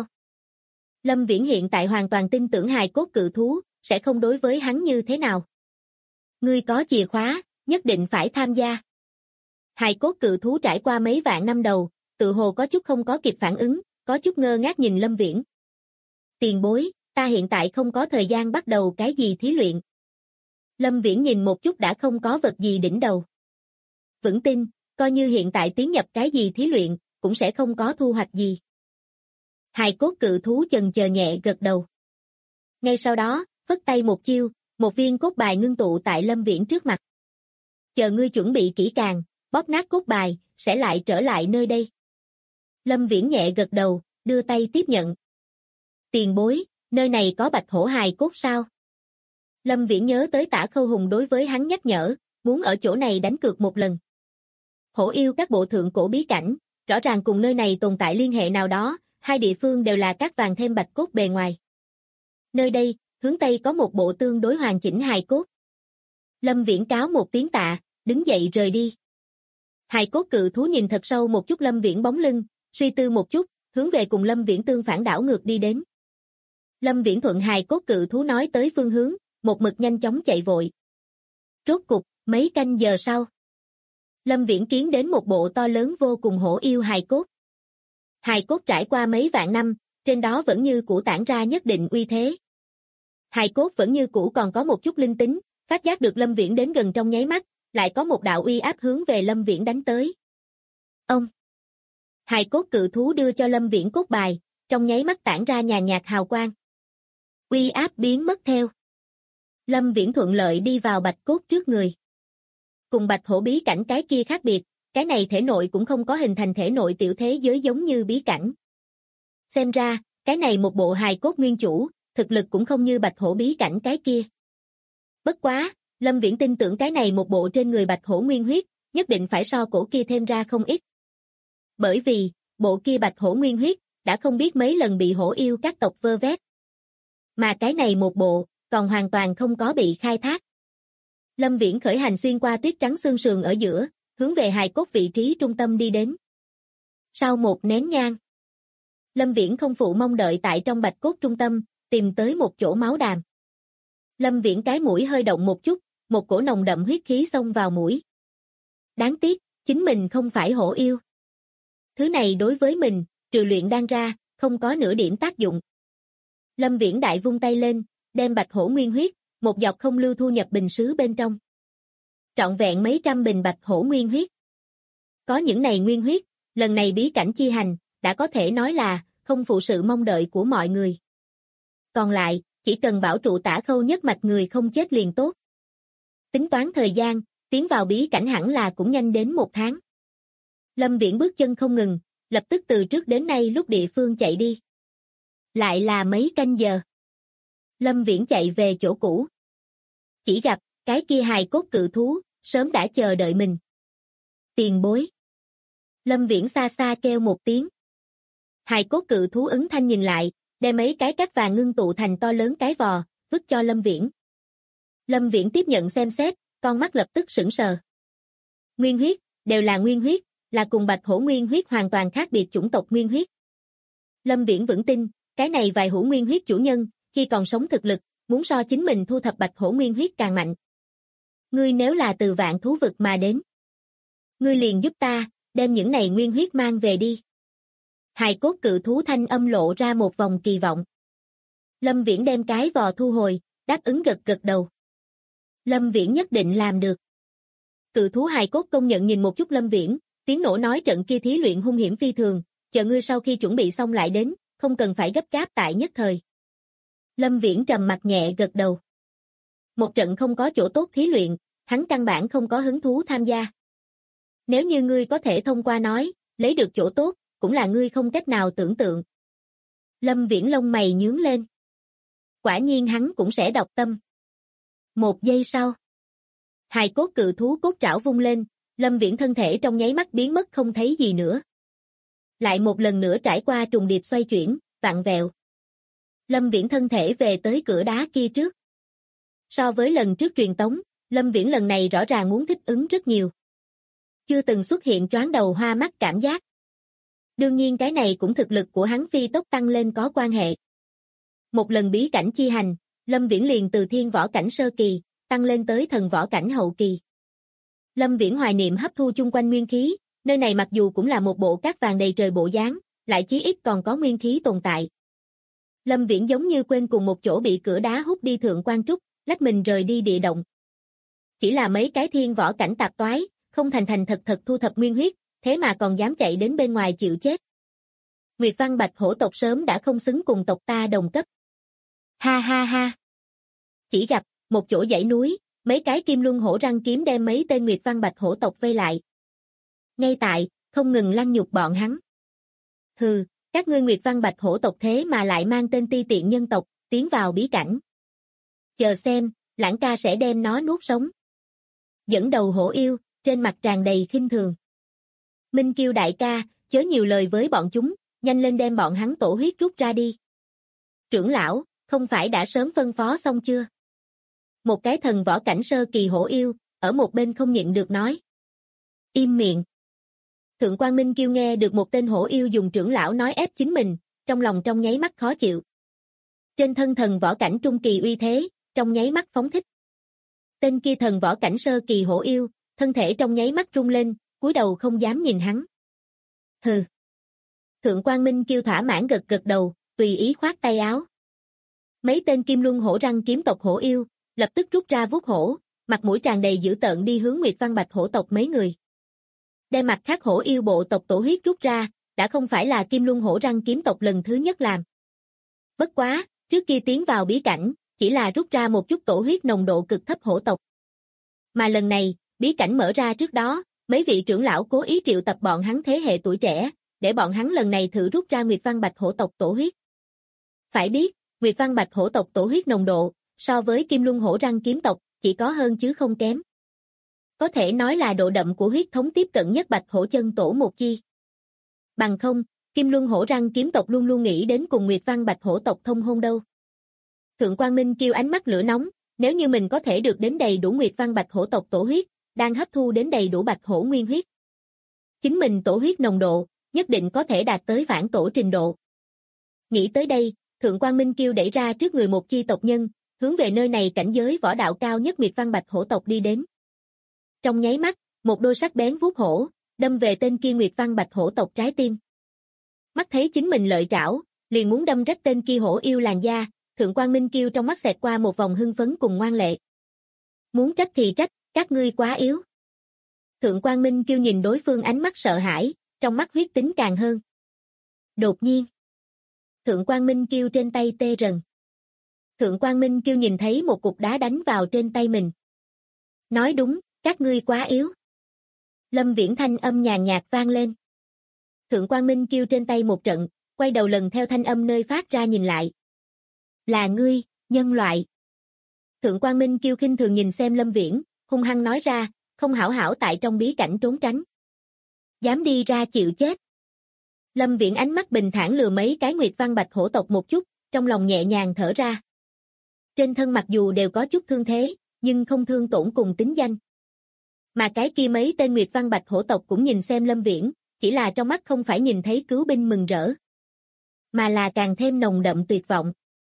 Lâm Viễn hiện tại hoàn toàn tin tưởng hài cốt cự thú, sẽ không đối với hắn như thế nào. Ngươi có chìa khóa, nhất định phải tham gia. Hài cốt cự thú trải qua mấy vạn năm đầu, tự hồ có chút không có kịp phản ứng, có chút ngơ ngác nhìn Lâm Viễn. Tiền bối, ta hiện tại không có thời gian bắt đầu cái gì thí luyện. Lâm Viễn nhìn một chút đã không có vật gì đỉnh đầu. Vững tin, coi như hiện tại tiến nhập cái gì thí luyện, cũng sẽ không có thu hoạch gì. Hài cốt cự thú chần chờ nhẹ gật đầu. Ngay sau đó, phất tay một chiêu, một viên cốt bài ngưng tụ tại Lâm Viễn trước mặt. Chờ ngươi chuẩn bị kỹ càng, bóp nát cốt bài, sẽ lại trở lại nơi đây. Lâm Viễn nhẹ gật đầu, đưa tay tiếp nhận. Tiền bối, nơi này có bạch hổ hài cốt sao? Lâm Viễn nhớ tới Tả Khâu Hùng đối với hắn nhắc nhở, muốn ở chỗ này đánh cược một lần. Hổ yêu các bộ thượng cổ bí cảnh, rõ ràng cùng nơi này tồn tại liên hệ nào đó, 2 địa phương đều là cát vàng thêm bạch cốt bề ngoài. Nơi đây, hướng Tây có một bộ tương đối hoàn chỉnh hài cốt. Lâm Viễn cáo một tiếng tạ, đứng dậy rời đi. Hài cốt cự thú nhìn thật sâu một chút Lâm Viễn bóng lưng, suy tư một chút, hướng về cùng Lâm Viễn tương phản đảo ngược đi đến. Lâm Viễn thuận hài cốt cự thú nói tới phương hướng, một mực nhanh chóng chạy vội. Rốt cục, mấy canh giờ sau. Lâm Viễn kiến đến một bộ to lớn vô cùng hổ yêu hài cốt. Hài cốt trải qua mấy vạn năm, trên đó vẫn như cũ tản ra nhất định uy thế. Hài cốt vẫn như cũ còn có một chút linh tính, phát giác được Lâm Viễn đến gần trong nháy mắt, lại có một đạo uy áp hướng về Lâm Viễn đánh tới. Ông! Hài cốt cự thú đưa cho Lâm Viễn cốt bài, trong nháy mắt tản ra nhàn nhạt hào quang. Uy áp biến mất theo. Lâm Viễn thuận lợi đi vào bạch cốt trước người. Cùng bạch hổ bí cảnh cái kia khác biệt, cái này thể nội cũng không có hình thành thể nội tiểu thế giới giống như bí cảnh. Xem ra, cái này một bộ hài cốt nguyên chủ, thực lực cũng không như Bạch Hổ bí cảnh cái kia. Bất quá, Lâm Viễn tin tưởng cái này một bộ trên người Bạch Hổ nguyên huyết, nhất định phải so cổ kia thêm ra không ít. Bởi vì, bộ kia Bạch Hổ nguyên huyết, đã không biết mấy lần bị hổ yêu các tộc vơ vét. Mà cái này một bộ, còn hoàn toàn không có bị khai thác. Lâm Viễn khởi hành xuyên qua tuyết trắng xương sườn ở giữa, hướng về hài cốt vị trí trung tâm đi đến. Sau một nén nhang, Lâm Viễn không phụ mong đợi tại trong bạch cốt trung tâm, tìm tới một chỗ máu đàm. Lâm Viễn cái mũi hơi động một chút, một cổ nồng đậm huyết khí xông vào mũi. Đáng tiếc, chính mình không phải hổ yêu. Thứ này đối với mình, trừ luyện đan ra, không có nửa điểm tác dụng. Lâm Viễn đại vung tay lên, đem bạch hổ nguyên huyết, một giọt không lưu thu nhập bình sứ bên trong. Trọn vẹn mấy trăm bình bạch hổ nguyên huyết. Có những này nguyên huyết, lần này bí cảnh chi hành, đã có thể nói là không phụ sự mong đợi của mọi người. Còn lại, chỉ cần bảo trụ Tả Khâu nhất mạch người không chết liền tốt. Tính toán thời gian, tiến vào bí cảnh hẳn là cũng nhanh đến 1 tháng. Lâm Viễn bước chân không ngừng, lập tức từ trước đến nay lúc địa phương chạy đi. Lại là mấy canh giờ. Lâm Viễn chạy về chỗ cũ. Chỉ gặp, cái kia hài cốt cự thú, sớm đã chờ đợi mình. Tiền bối. Lâm Viễn xa xa kêu một tiếng. Hài cốt cự thú ứng thanh nhìn lại, đem mấy cái cát vàng ngưng tụ thành to lớn cái vò, vứt cho Lâm Viễn. Lâm Viễn tiếp nhận xem xét, con mắt lập tức sững sờ. Nguyên huyết, đều là nguyên huyết, là cùng bạch hổ nguyên huyết hoàn toàn khác biệt chủng tộc nguyên huyết. Lâm Viễn vững tin, cái này vài hữu nguyên huyết chủ nhân, khi còn sống thực lực, muốn so chính mình thu thập bạch hổ nguyên huyết càng mạnh. Ngươi nếu là từ vạn thú vực mà đến, ngươi liền giúp ta, đem những này nguyên huyết mang về đi. Hài cốt cự thú thanh âm lộ ra một vòng kỳ vọng. Lâm Viễn đem cái vò thu hồi, đáp ứng gật gật đầu. Lâm Viễn nhất định làm được. Cự thú hài cốt công nhận nhìn một chút Lâm Viễn, tiếng nổ nói trận kia thí luyện hung hiểm phi thường, chờ ngươi sau khi chuẩn bị xong lại đến, không cần phải gấp gáp tại nhất thời. Lâm Viễn trầm mặt nhẹ gật đầu. Một trận không có chỗ tốt thí luyện, hắn căn bản không có hứng thú tham gia. Nếu như ngươi có thể thông qua nói, lấy được chỗ tốt, cũng là ngươi không cách nào tưởng tượng. Lâm Viễn lông mày nhướng lên. Quả nhiên hắn cũng sẽ đọc tâm. 1 giây sau, hài cốt cự thú cốt trảo vung lên, Lâm Viễn thân thể trong nháy mắt biến mất không thấy gì nữa. Lại một lần nữa trải qua trùng điệp xoay chuyển, vặn vẹo. Lâm Viễn thân thể về tới cửa đá kia trước. So với lần trước truyền tống, Lâm Viễn lần này rõ ràng muốn thích ứng rất nhiều. Chưa từng xuất hiện choáng đầu hoa mắt cảm giác. Đương nhiên cái này cũng thực lực của hắn phi tốc tăng lên có quan hệ. Một lần bí cảnh chi hành, Lâm Viễn liền từ thiên võ cảnh sơ kỳ, tăng lên tới thần võ cảnh hậu kỳ. Lâm Viễn hoài niệm hấp thu chung quanh nguyên khí, nơi này mặc dù cũng là một bộ cát vàng đầy trời bộ dáng, lại chí ít còn có nguyên khí tồn tại. Lâm Viễn giống như quên cùng một chỗ bị cửa đá hút đi thượng quan trúc, lách mình rời đi địa động. Chỉ là mấy cái thiên võ cảnh tạp toái, không thành thật thu thập nguyên huyết, thế mà còn dám chạy đến bên ngoài chịu chết. Nguyệt Văn Bạch hổ tộc sớm đã không xứng cùng tộc ta đồng cấp. Ha ha ha. Chỉ gặp, một chỗ dãy núi, mấy cái kim luân hổ răng kiếm đem mấy tên Nguyệt Văn Bạch hổ tộc vây lại. Ngay tại, không ngừng lăng nhục bọn hắn. Hừ, các ngươi Nguyệt Văn Bạch hổ tộc thế mà lại mang tên ti tiện nhân tộc, tiến vào bí cảnh. Chờ xem, Lãng ca sẽ đem nó nuốt sống. Dẫn đầu hổ yêu, trên mặt tràn đầy khinh thường. Minh Kiêu đại ca, chớ nhiều lời với bọn chúng, nhanh lên đem bọn hắn tổ huyết rút ra đi. Trưởng lão, không phải đã sớm phân phó xong chưa? Một cái thần võ cảnh sơ kỳ hổ yêu, ở một bên không nhịn được nói. Im miệng. Thượng quan Minh Kiêu nghe được một tên hổ yêu dùng trưởng lão nói ép chính mình, trong lòng trong nháy mắt khó chịu. Trên thân thần võ cảnh trung kỳ uy thế, trong nháy mắt phóng thích. Tên kia thần võ cảnh sơ kỳ hổ yêu, thân thể trong nháy mắt rung lên, cúi đầu không dám nhìn hắn. Hừ. Thượng quan Minh Kiêu thỏa mãn gật gật đầu, tùy ý khoát tay áo. Mấy tên kim luân hổ răng kiếm tộc hổ yêu, lập tức rút ra vuốt hổ, mặt mũi tràn đầy dữ tợn đi hướng Nguyệt Văn Bạch hổ tộc mấy người. Đem mặt khác hổ yêu bộ tộc tổ huyết rút ra, đã không phải là kim luân hổ răng kiếm tộc lần thứ nhất làm. Bất quá, trước kia tiến vào bí cảnh, chỉ là rút ra một chút tổ huyết nồng độ cực thấp hổ tộc. Mà lần này, bí cảnh mở ra trước đó, mấy vị trưởng lão cố ý triệu tập bọn hắn thế hệ tuổi trẻ, để bọn hắn lần này thử rút ra Nguyệt Văn Bạch hổ tộc tổ huyết. Phải biết, Nguyệt Văn Bạch Hổ tộc tổ huyết nồng độ, so với Kim Luân Hổ Răng kiếm tộc, chỉ có hơn chứ không kém. Có thể nói là độ đậm của huyết thống tiếp cận nhất Bạch Hổ chân tổ một chi. Bằng không, Kim Luân Hổ Răng kiếm tộc luôn luôn nghĩ đến cùng Nguyệt Văn Bạch Hổ tộc thông hôn đâu. Thượng Quan Minh kêu ánh mắt lửa nóng, nếu như mình có thể được đến đầy đủ Nguyệt Văn Bạch Hổ tộc tổ huyết, đang hấp thu đến đầy đủ Bạch Hổ nguyên huyết. Chính mình tổ huyết nồng độ, nhất định có thể đạt tới phản tổ trình độ. Nghĩ tới đây, Thượng Quan Minh kêu đẩy ra trước người một chi tộc nhân, hướng về nơi này cảnh giới võ đạo cao nhất Nguyệt Văn Bạch Hổ tộc đi đến. Trong nháy mắt, một đôi sắc bén vuốt hổ, đâm về tên kia Nguyệt Văn Bạch Hổ tộc trái tim. Mắt thấy chính mình lợi trảo, liền muốn đâm rách tên kia hổ yêu làn da, Thượng Quan Minh kêu trong mắt xẹt qua một vòng hưng phấn cùng ngoan lệ. Muốn trách thì trách, các ngươi quá yếu. Thượng Quan Minh kêu nhìn đối phương ánh mắt sợ hãi, trong mắt huyết tính càng hơn. Đột nhiên, Thượng Quan Minh kêu trên tay tê rần. Thượng Quan Minh kêu nhìn thấy một cục đá đánh vào trên tay mình. Nói đúng, các ngươi quá yếu. Lâm Viễn thanh âm nhàn nhạt vang lên. Thượng Quan Minh kêu trên tay một trận, quay đầu lần theo thanh âm nơi phát ra nhìn lại. Là ngươi, nhân loại. Thượng Quan Minh kêu khinh thường nhìn xem Lâm Viễn, hung hăng nói ra, không hảo hảo tại trong bí cảnh trốn tránh. Dám đi ra chịu chết. Lâm Viễn ánh mắt bình thản lừa mấy cái Nguyệt Văn Bạch Hổ tộc một chút, trong lòng nhẹ nhàng thở ra. Trên thân mặc dù đều có chút thương thế, nhưng không thương tổn cùng tính danh. Mà cái kia mấy tên Nguyệt Văn Bạch Hổ tộc cũng nhìn xem Lâm Viễn, chỉ là trong mắt không phải nhìn thấy cứu binh mừng rỡ, mà là càng thêm nồng đậm tuyệt vọng.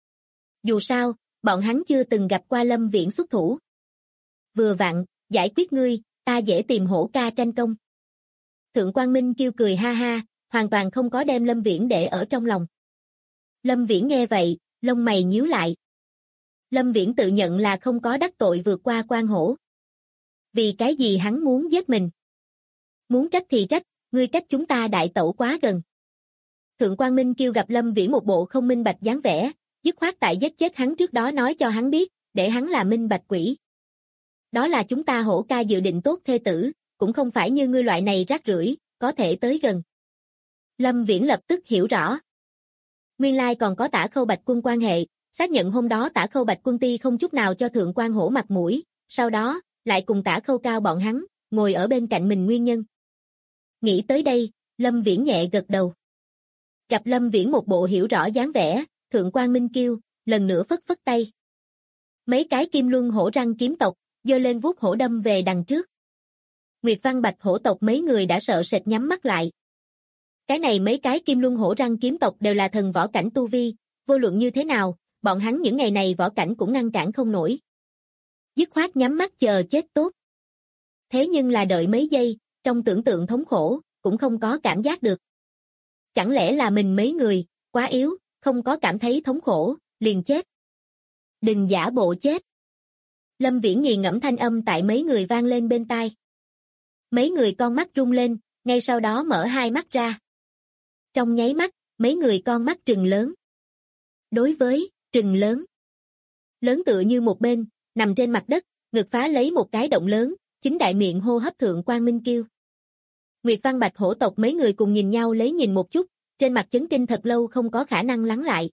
Dù sao, bọn hắn chưa từng gặp qua Lâm Viễn xuất thủ. Vừa vặn, giải quyết ngươi, ta dễ tìm hổ ca tranh công. Thượng Quan Minh kêu cười ha ha, hoàn toàn không có đem Lâm Viễn để ở trong lòng. Lâm Viễn nghe vậy, lông mày nhíu lại. Lâm Viễn tự nhận là không có đắc tội vượt qua quan hổ. Vì cái gì hắn muốn giết mình? Muốn trách thì trách, ngươi cách chúng ta đại tẩu quá gần. Thượng Quan Minh kêu gặp Lâm Viễn một bộ không minh bạch dáng vẻ, dứt khoát tại giết chết hắn trước đó nói cho hắn biết, để hắn là minh bạch quỷ. Đó là chúng ta hổ ca dự định tốt thê tử, cũng không phải như ngươi loại này rác rưởi, có thể tới gần. Lâm Viễn lập tức hiểu rõ. Nguyên lai còn có Tả Khâu Bạch Quân quan hệ, xác nhận hôm đó Tả Khâu Bạch Quân ti không chút nào cho Thượng Quan Hổ mặt mũi, sau đó, lại cùng Tả Khâu Cao bọn hắn, ngồi ở bên cạnh mình nguyên nhân. Nghĩ tới đây, Lâm Viễn nhẹ gật đầu. Gặp Lâm Viễn một bộ hiểu rõ dáng vẻ, Thượng Quan Minh kêu, lần nữa phất phất tay. Mấy cái Kim Luân Hổ Răng kiếm tộc, giơ lên vuốt hổ đâm về đằng trước. Nguyệt Văn Bạch Hổ tộc mấy người đã sợ sệt nhắm mắt lại. Cái này mấy cái Kim Luân Hổ Răng kiếm tộc đều là thần võ cảnh tu vi, vô luận như thế nào, bọn hắn những ngày này võ cảnh cũng ngăn cản không nổi. Dứt khoát nhắm mắt chờ chết tốt. Thế nhưng là đợi mấy giây, trong tưởng tượng thống khổ, cũng không có cảm giác được. Chẳng lẽ là mình mấy người, quá yếu, không có cảm thấy thống khổ, liền chết. Đừng giả bộ chết. Lâm Viễn nghiền ngẫm thanh âm tại mấy người vang lên bên tai. Mấy người con mắt rung lên, ngay sau đó mở hai mắt ra. Trong nháy mắt, mấy người con mắt trừng lớn. Đối với, trừng lớn. Lớn tựa như một bên, nằm trên mặt đất, ngực phá lấy một cái động lớn, chính đại miệng hô hấp Thượng Quan Minh kêu. Nguyệt Văn Bạch Hổ tộc mấy người cùng nhìn nhau lấy nhìn một chút, trên mặt chấn kinh thật lâu không có khả năng lắng lại.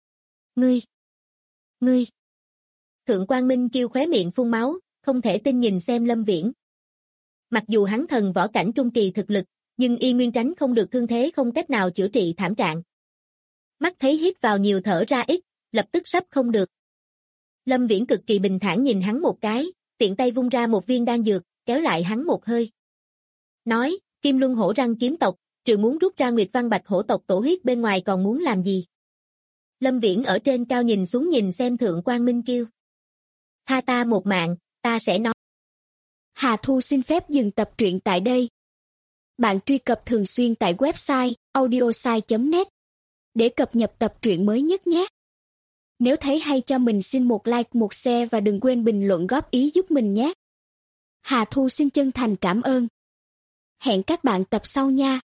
Ngươi. Thượng Quan Minh kêu khóe miệng phun máu, không thể tin nhìn xem Lâm Viễn. Mặc dù hắn thần võ cảnh trung kỳ thực lực, nhưng y nguyên tránh không được thương thế không cách nào chữa trị thảm trạng. Mắt thấy hít vào nhiều thở ra ít, lập tức sắp không được. Lâm Viễn cực kỳ bình thản nhìn hắn một cái, tiện tay vung ra một viên đan dược, kéo lại hắn một hơi. Nói, Kim Luân Hổ Răng kiếm tộc, trừ muốn rút ra Nguyệt Văn Bạch Hổ tộc tổ huyết bên ngoài còn muốn làm gì? Lâm Viễn ở trên cao nhìn xuống nhìn xem Thượng Quan Minh kêu. Tha ta một mạng, ta sẽ nói. Hà Thu xin phép dừng tập truyện tại đây. Bạn truy cập thường xuyên tại website audiosai.net để cập nhật tập truyện mới nhất nhé. Nếu thấy hay cho mình xin một like, một share và đừng quên bình luận góp ý giúp mình nhé. Hà Thu xin chân thành cảm ơn. Hẹn các bạn tập sau nha.